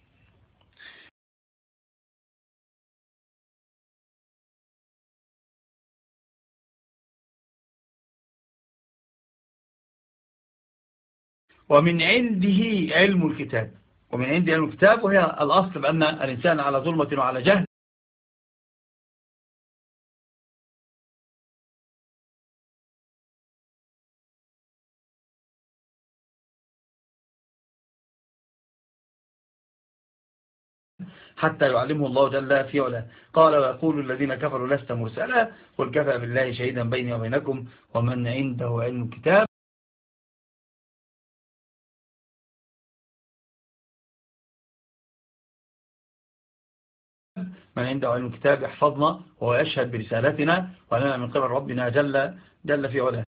ومن عنده علم الكتاب ومن عنده علم الكتاب وهي الأصل بأن الإنسان على ظلمة وعلى جهل حتى يعلمه الله جل في علاه. قال ويقول الذين كفروا لست مرسلا قل كفى بالله شهيدا بيني وبينكم ومن عنده علم الكتاب من عنده علم الكتاب يحفظنا وهو يشهد برسالتنا ولنا من قبل ربنا جل جل في علاه.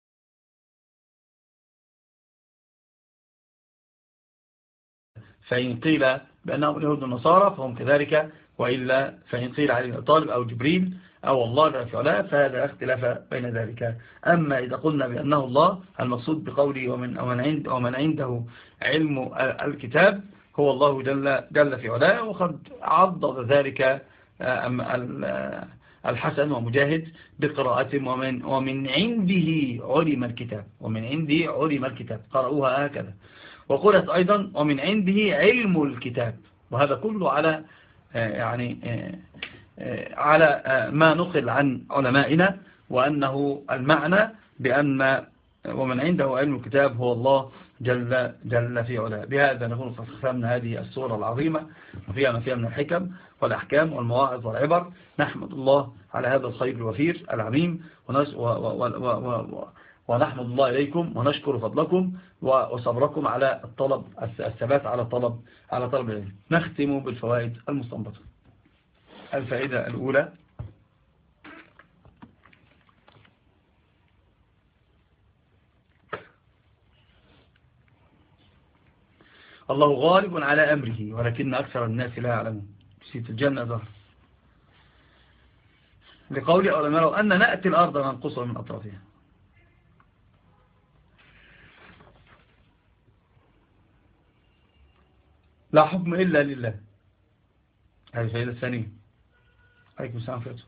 فإن قيل بأنهم اليهود والنصارى فهم كذلك وإلا فإن قيل علي طالب أو جبريل أو الله جل في علاه فهذا اختلاف بين ذلك. أما إذا قلنا بأنه الله المقصود بقوله ومن, ومن, عند ومن عنده علم الكتاب هو الله جل, جل في علاه. وقد عضد ذلك الحسن ومجاهد بقراءة ومن, ومن عنده علم الكتاب ومن عنده علم الكتاب قرأوها هكذا. وقلت أيضا ومن عنده علم الكتاب وهذا كله على يعني على ما نقل عن علمائنا وأنه المعنى بأن ومن عنده علم الكتاب هو الله جل, جل في علاه. بهذا نكون قد ختمنا هذه السورة العظيمة وفيها ما فيها من الحكم والأحكام والمواعظ والعبر. نحمد الله على هذا الخير الوفير العميم ونحمد الله إليكم ونشكر فضلكم وصبركم على الطلب الثبات على طلب على طلب العلم. نختم بالفوائد المستنبطة. الفائدة الأولى الله غالب على أمره ولكن أكثر الناس لا يعلمون. سيد الجنة ظهر لقول علماء لو أن نأتي الأرض ننقصها من أطرافها. لا حكم إلا لله. هذه الفائدة الثانية. عليكم السلام عليكم.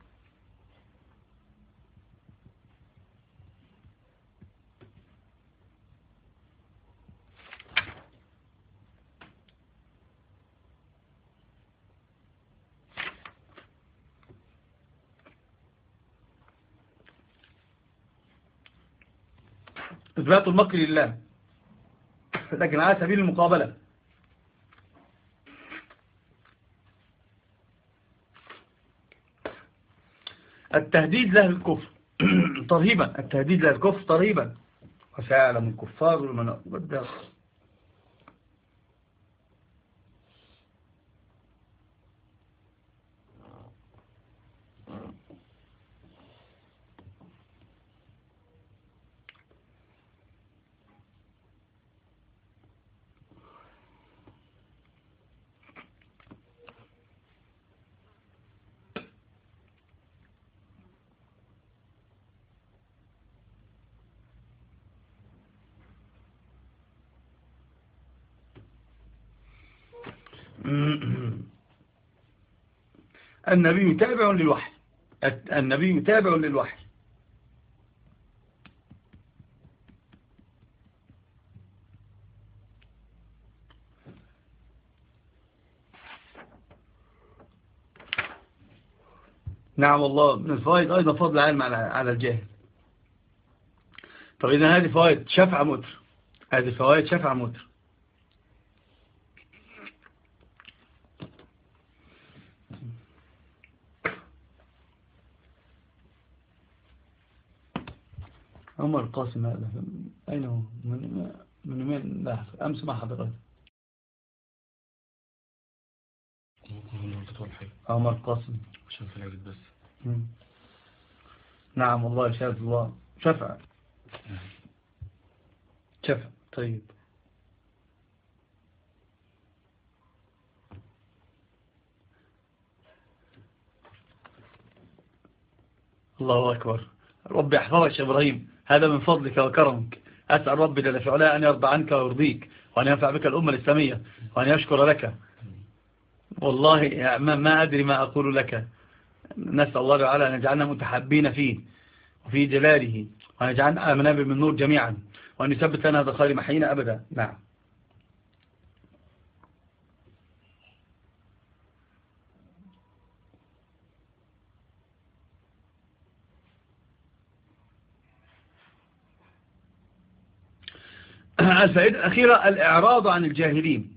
إثبات المكر لله لكن على سبيل المقابلة. التهديد له الكفر ترهيبا التهديد له الكفر ترهيبا وسيعلم الكفار لمن أبدأ. النبي تابع للوحي النبي تابع للوحي نعم والله من الفوائد أيضا فضل العلم على الجاهل. طب إذا هذه فوائد شفع متر، هذه فوائد شفع متر. عمر القاسم هذا أين هو؟ من من من لا أمس مع حضرتك. عمر القاسم عشان في العيد بس. مم. نعم والله شهادة الله شفع شفع. طيب الله أكبر. ربي يحفظك يا إبراهيم، هذا من فضلك وكرمك. أسأل ربي جل في علاه أن يرضى عنك ويرضيك، وأن ينفع بك الأمة الإسلامية، وأن يشكر لك. والله ما أدري ما أقول لك. نسأل الله تعالى أن يجعلنا متحبين فيه وفي جلاله، وأن يجعلنا منابر من نور جميعا، وأن يثبت لنا هذا خير محينا أبدا. نعم. الفائدة الأخيرة الإعراض عن الجاهلين.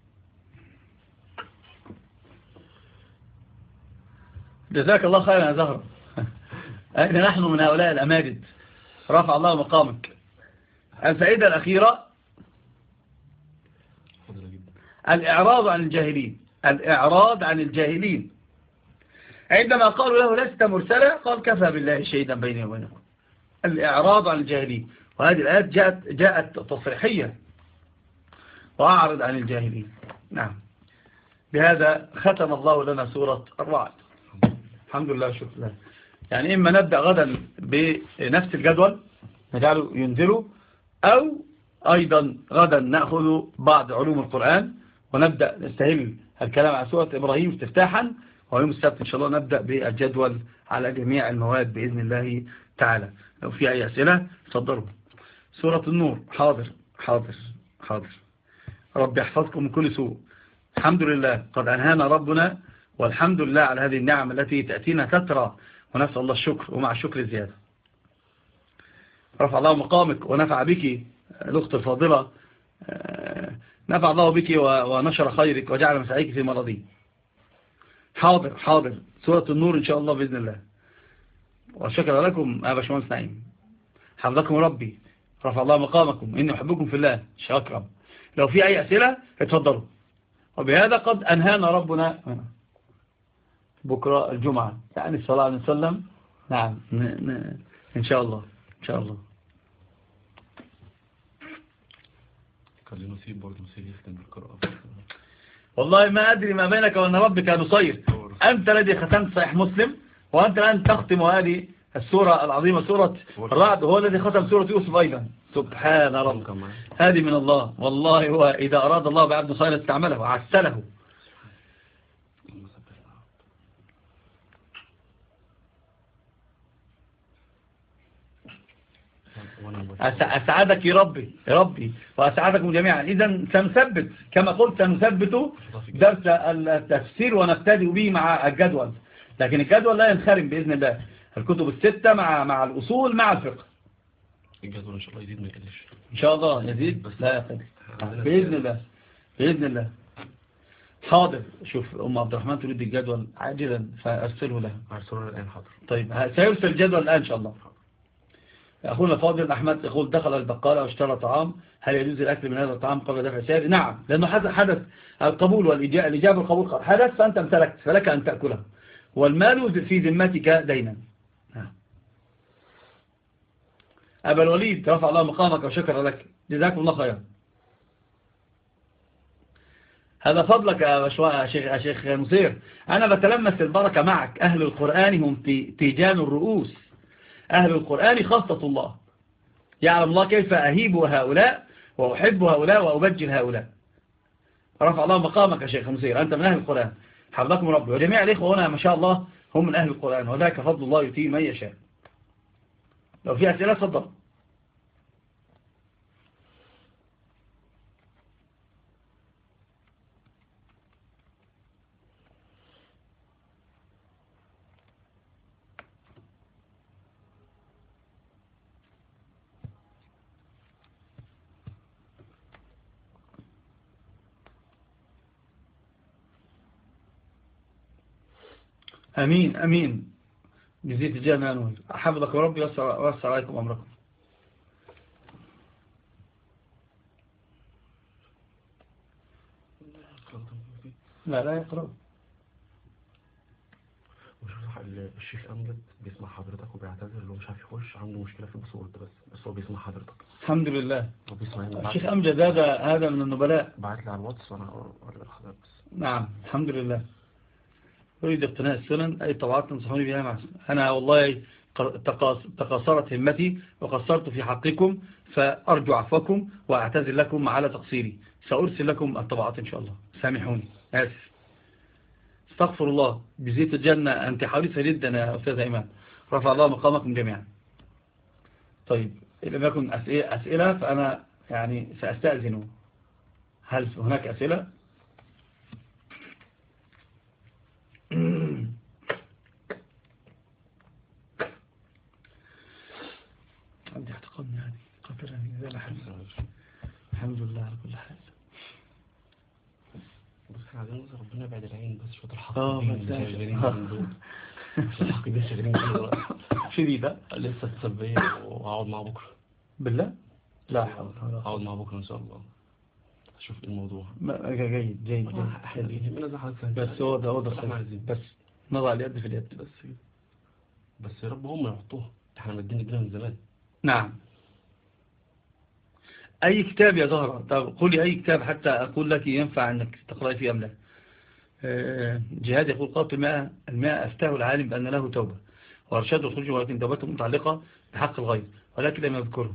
جزاك الله خيرا يا زهرة. أين نحن من هؤلاء الأماجد؟ رفع الله مقامك. الفائدة الأخيرة الإعراض عن الجاهلين. الإعراض عن الجاهلين عندما قالوا له لست مرسلا قال كفى بالله شهيدا بيني وبينكم. الإعراض عن الجاهلين، وهذه الآيات جاءت, جاءت تصريحية، وأعرض عن الجاهلين. نعم. بهذا ختم الله لنا سورة الرعد. الحمد لله شكرا لله. يعني إما نبدأ غدا بنفس الجدول نجعله ينزله، أو أيضا غدا نأخذ بعض علوم القرآن ونبدأ نستهل الكلام عن سورة إبراهيم استفتاحا، ويوم السبت إن شاء الله نبدأ بالجدول على جميع المواد بإذن الله تعالى. لو في أي أسئلة صدروا. سورة النور. حاضر حاضر حاضر. رب يحفظكم من كل سوء. الحمد لله قد أنهانا ربنا، والحمد لله على هذه النعم التي تأتينا تترى، ونسأل الله الشكر، ومع الشكر زيادة. رفع الله مقامك ونفع بك الأخت الفاضلة، نفع الله بك ونشر خيرك وجعل مسعيك في مرضي. حاضر حاضر. سورة النور إن شاء الله بإذن الله. وشكر لكم يا باشمهندس نعيم، حفظكم ربي، رفع الله مقامكم، إني أحبكم في الله. شكرا. لو في أي أسئلة اتفضلوا. وبهذا قد أنهانا ربنا بكرة الجمعة، يعني الصلاة عليه وسلم. نعم إن شاء الله إن شاء الله. قال نسيب برضه نسيب يختم بالقراءة. والله ما أدري ما بينك وأن ربك نصير. أنت الذي ختمت صحيح مسلم، وأنت الآن تختم هذه السورة العظيمة سورة الرعد، وهو الذي ختم سورة يوسف أيضا. سبحان رب. هذه من الله والله. هو إذا أراد الله بعبد صالح استعمله وعسله. أسعدك يا ربي يا ربي وأسعدكم جميعا. إذن سنثبت كما قلت، سنثبت درس التفسير ونبتدئ به مع الجدول، لكن الجدول لا ينخرم بإذن الله. الكتب الستة مع مع الأصول مع الفقه. الجدول إن شاء الله يزيد ما يقلش. إن شاء الله يزيد بس لا يقل بإذن الله بإذن الله. حاضر. شوف أم عبد الرحمن تريد الجدول عاجلا فأرسله لها. أرسله الآن. حاضر. طيب سيرسل الجدول الآن إن شاء الله. أخونا فاضل أحمد يقول دخل البقالة واشترى طعام، هل يجوز الأكل من هذا الطعام قبل دفع سعره؟ نعم، لأنه حدث القبول والإجابة والقبول حدث، فأنت امتلكت فلك أن تأكله، والمال في ذمتك دينا. أبا الوليد رفع الله مقامك وشكر لك، جزاكم الله خيرا. هذا فضلك يا شيخ يا شيخ مصير. أنا بتلمس البركة معك. أهل القرآن هم تيجان الرؤوس، أهل القرآن خاصة الله. يعلم الله كيف أهيب هؤلاء وأحب هؤلاء وأبجل هؤلاء. رفع الله مقامك يا شيخ مصير، أنت من أهل القرآن، حفظكم ربي. وجميع الإخوة هنا ما شاء الله هم من أهل القرآن، وذلك فضل الله يؤتيه من يشاء. لو في أسئلة تفضل. أمين أمين بزيت الجنة يا نور. حفظك ربي ويسر عليكم أمركم. لا لا يقرأ. الشيخ أمجد بيسمع حضرتك وبيعتذر اللي هو مش عارف يخش، عنده مشكلة في الباسورد بس بس هو بيسمع حضرتك. الحمد لله. هو بيسمع. الشيخ أمجد هذا هذا من النبلاء. بعت لي على الواتس وأنا أقول لحضرتك بس. نعم الحمد لله. أريد اقتناء السنن أي طبعات تنصحوني بها مع أنا والله تقاصرت همتي وقصرت في حقكم، فأرجو عفوكم وأعتذر لكم على تقصيري. سأرسل لكم الطبعات إن شاء الله. سامحوني آسف. استغفر الله. بزيت الجنة أنت حريصة جدا يا أستاذ إيمان. رفع الله مقامكم جميعا. طيب إذا لم يكن أسئلة فأنا يعني سأستأذن. هل هناك أسئلة؟ عندي احتقان يعني قدرني زي الحمد الحمد لله على كل حال. بس احنا عايزين نظر ربنا بعد العين بس شوية الحق اه الحق دي شغالين شديدة لسه السلبية وهقعد معاه بكرة بالله. لا حول ولا هقعد معاه بكرة ان شاء الله اشوف ايه الموضوع. جيد جيد جيد بس هو ده هو ده بس نضع اليد في اليد بس بس يا رب هم يحطوها. احنا مدين الجنة من زمان. نعم. أي كتاب يا زهرة؟ طب قولي أي كتاب حتى أقول لك ينفع أنك تقرأي فيه أم لا. جهاد يقول قاطع الماء الماء أفتاه العالم بأن له توبة وأرشاد الخروج، ولكن توبته متعلقة بحق الغير ولكن لم يذكره.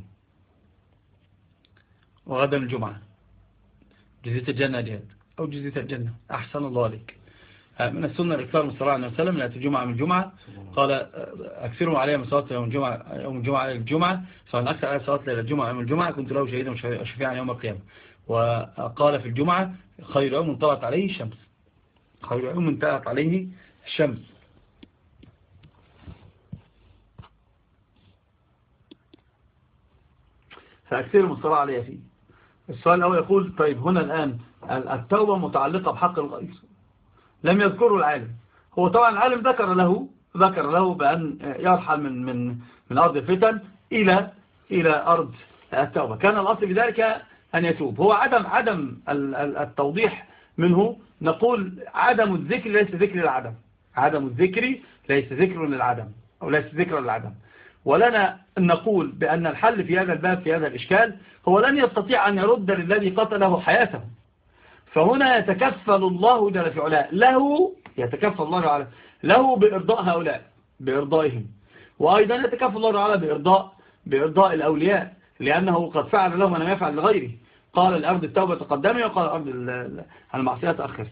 وغدا الجمعة جزية الجنة جهاد أو جزية الجنة. أحسن الله عليك. من السنة الإكثار من الصلاة عليه وسلم لأتي الجمعة من الجمعة قال أكثروا عليها من صلاة يوم الجمعة يوم الجمعة على الجمعة فمن أكثر على صلاة ليلة الجمعة يوم الجمعة كنت له شهيدا وشفيعا يوم القيامة. وقال في الجمعة خير يوم طلعت عليه الشمس. خير يوم طلعت عليه الشمس. فأكثروا من الصلاة عليها فيه. السؤال الأول يقول طيب هنا الآن التوبة متعلقة بحق الغير لم يذكره العالم. هو طبعا العالم ذكر له ذكر له بأن يرحل من من من أرض الفتن إلى إلى أرض التوبة. كان الأصل بذلك أن يتوب. هو عدم عدم التوضيح منه. نقول عدم الذكر ليس ذكر للعدم. عدم الذكر ليس ذكر للعدم أو ليس ذكر للعدم. ولنا نقول بأن الحل في هذا الباب في هذا الإشكال هو لن يستطيع أن يرد للذي قتله حياته. فهنا يتكفل الله جل في علاه له يتكفل الله تعالى له بإرضاء هؤلاء بإرضائهم. وأيضا يتكفل الله تعالى بإرضاء بإرضاء الأولياء لأنه قد فعل لهم ما لم يفعل لغيره. قال الأرض التوبة تقدمي وقال الأرض المعصية تأخر.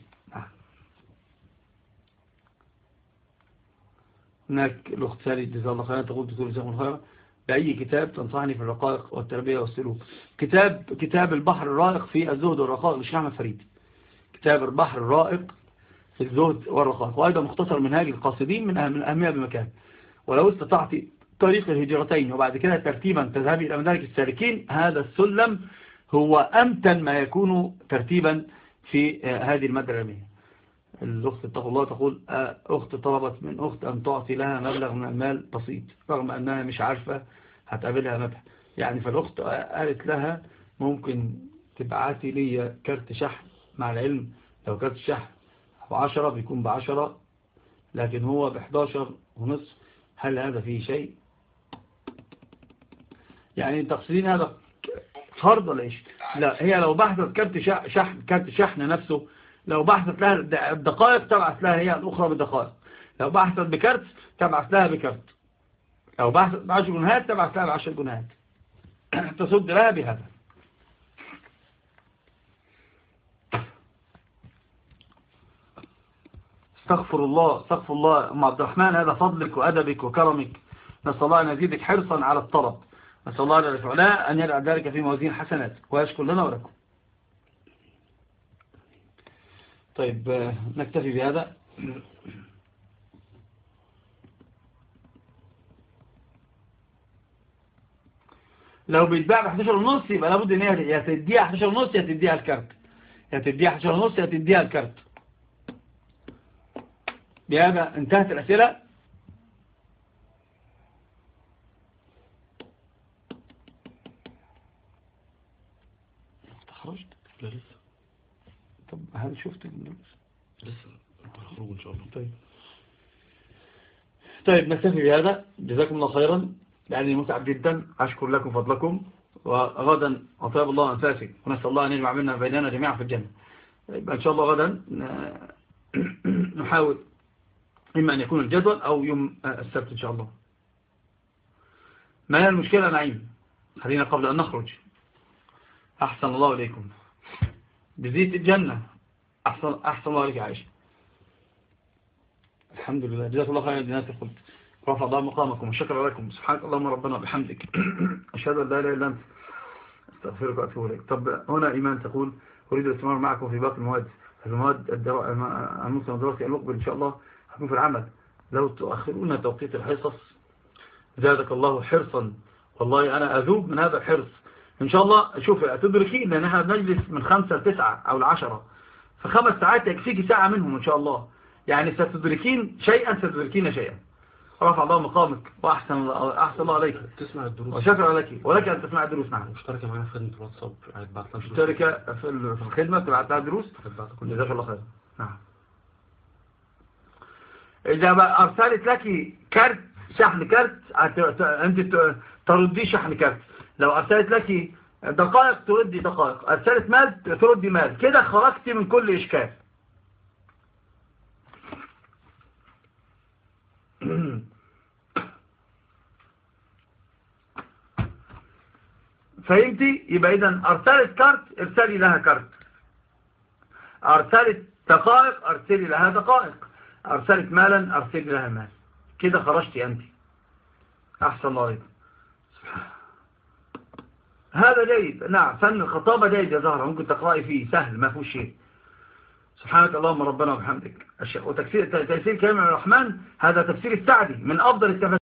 هناك الأخت سالي جزاها الله خيرا تقول دكتور جزاكم الله خيرا بأي كتاب تنصحني في الرقائق والتربية والسلوك؟ كتاب كتاب البحر الرائق في الزهد والرقائق للشيخ أحمد فريد. كتاب البحر الرائق في الزهد والرقائق. وأيضا مختصر منهاج القاصدين من أهمية بمكان. ولو استطعت طريق الهجرتين وبعد كده ترتيبا تذهبي إلى مدارك السالكين هذا السلم هو أمتن ما يكون ترتيبا في هذه المادة العلمية. الأخت اتقوا الله تقول أخت طلبت من أخت أن تعطي لها مبلغ من المال بسيط رغم أنها مش عارفة هتقابلها متى. يعني فالأخت قالت لها ممكن تبعتي لي كارت شحن، مع العلم لو كارت الشحن بعشرة بيكون بعشرة لكن هو بحداشر ونصف. هل هذا فيه شيء؟ يعني تقصدين هذا فرض ولا إيش؟ لا هي لو بحثت كارت شحن كارت شحن نفسه لو بحثت لها الدقائق تبعث لها هي الأخرى بالدقائق. لو بحثت بكارت تبعث لها بكارت. لو بحثت بعشر جنيهات تبعث لها بعشر جنيهات. تصد لها بهذا. استغفر الله استغفر الله أم عبد الرحمن هذا فضلك وأدبك وكرمك. نسأل الله أن يزيدك حرصا على الطلب. نسأل الله جل في علاه أن يجعل ذلك في موازين حسنات ويشكر لنا ولكم. طيب نكتفي بهذا. لو بيتباع ب احداشر ونص يبقى لابد ان هي يا تديها احداشر ونص يا تديها الكارت. يا تديها احداشر ونص يا تديها الكارت. بهذا انتهت الأسئلة. خرجت؟ لا لسه. طب هل شفت الناس؟ لسه هخرج إن شاء الله. طيب طيب نكتفي بهذا. جزاكم الله خيرا لأني متعب جدا. أشكر لكم فضلكم، وغدا أطيب الله أنفاسك، ونسأل الله أن يجمع بيننا بيننا جميعا في الجنة. إن شاء الله غدا نحاول إما أن يكون الجدول أو يوم السبت إن شاء الله. ما هي المشكلة نعيم؟ خلينا قبل أن نخرج. أحسن الله إليكم بزيت الجنة. أحسن, أحسن الله عليك عائشة. الحمد لله. جزاك الله خيرا لناس قلت رفع الله مقامكم وشكر لكم. سبحانك اللهم ربنا بحمدك أشهد أن لا إله إلا أنت أستغفرك وأتوب إليك. طب هنا إيمان تقول أريد الاستمرار معكم في باقي المواد. المواد الموسم الدراسي المقبل إن شاء الله هكون في العمل. لو تؤخرون توقيت الحصص زادك الله حرصا. والله أنا أذوب من هذا الحرص. إن شاء الله شوف تدركين لأن احنا بنجلس من خمسة لتسعة أو العشرة، فخمس ساعات يكفيك ساعة منهم إن شاء الله. يعني ستدركين شيئا ستدركين شيئا. رفع الله مقامك وأحسن أحسن الله عليك. تسمع الدروس وشكرا لك ولك أن تسمع الدروس. نعم مشتركة معنا في خدمة الواتساب. مشتركة في الخدمة تبعت لها دروس. جزاك الله خير. نعم. إذا أرسلت لك كارت شحن كارت أنت تردي شحن كارت. لو أرسلت لك دقائق تردي دقائق. أرسلت مال تردي مال. كده خرجت من كل إشكال. فهمتي؟ يبقى إذن أرسلت كارت ارسلي لها كارت. أرسلت دقائق أرسلي لها دقائق. أرسلت مالا أرسلي لها مال. كده خرجتي أنت. أحسن الله عليكم. هذا جيد. نعم فن الخطابة جيد يا زهرة، ممكن تقرأي فيه سهل ما فيه شيء. سبحانك اللهم ربنا وبحمدك. وتفسير تفسير كلام الرحمن هذا تفسير السعدي من أفضل التفاسير.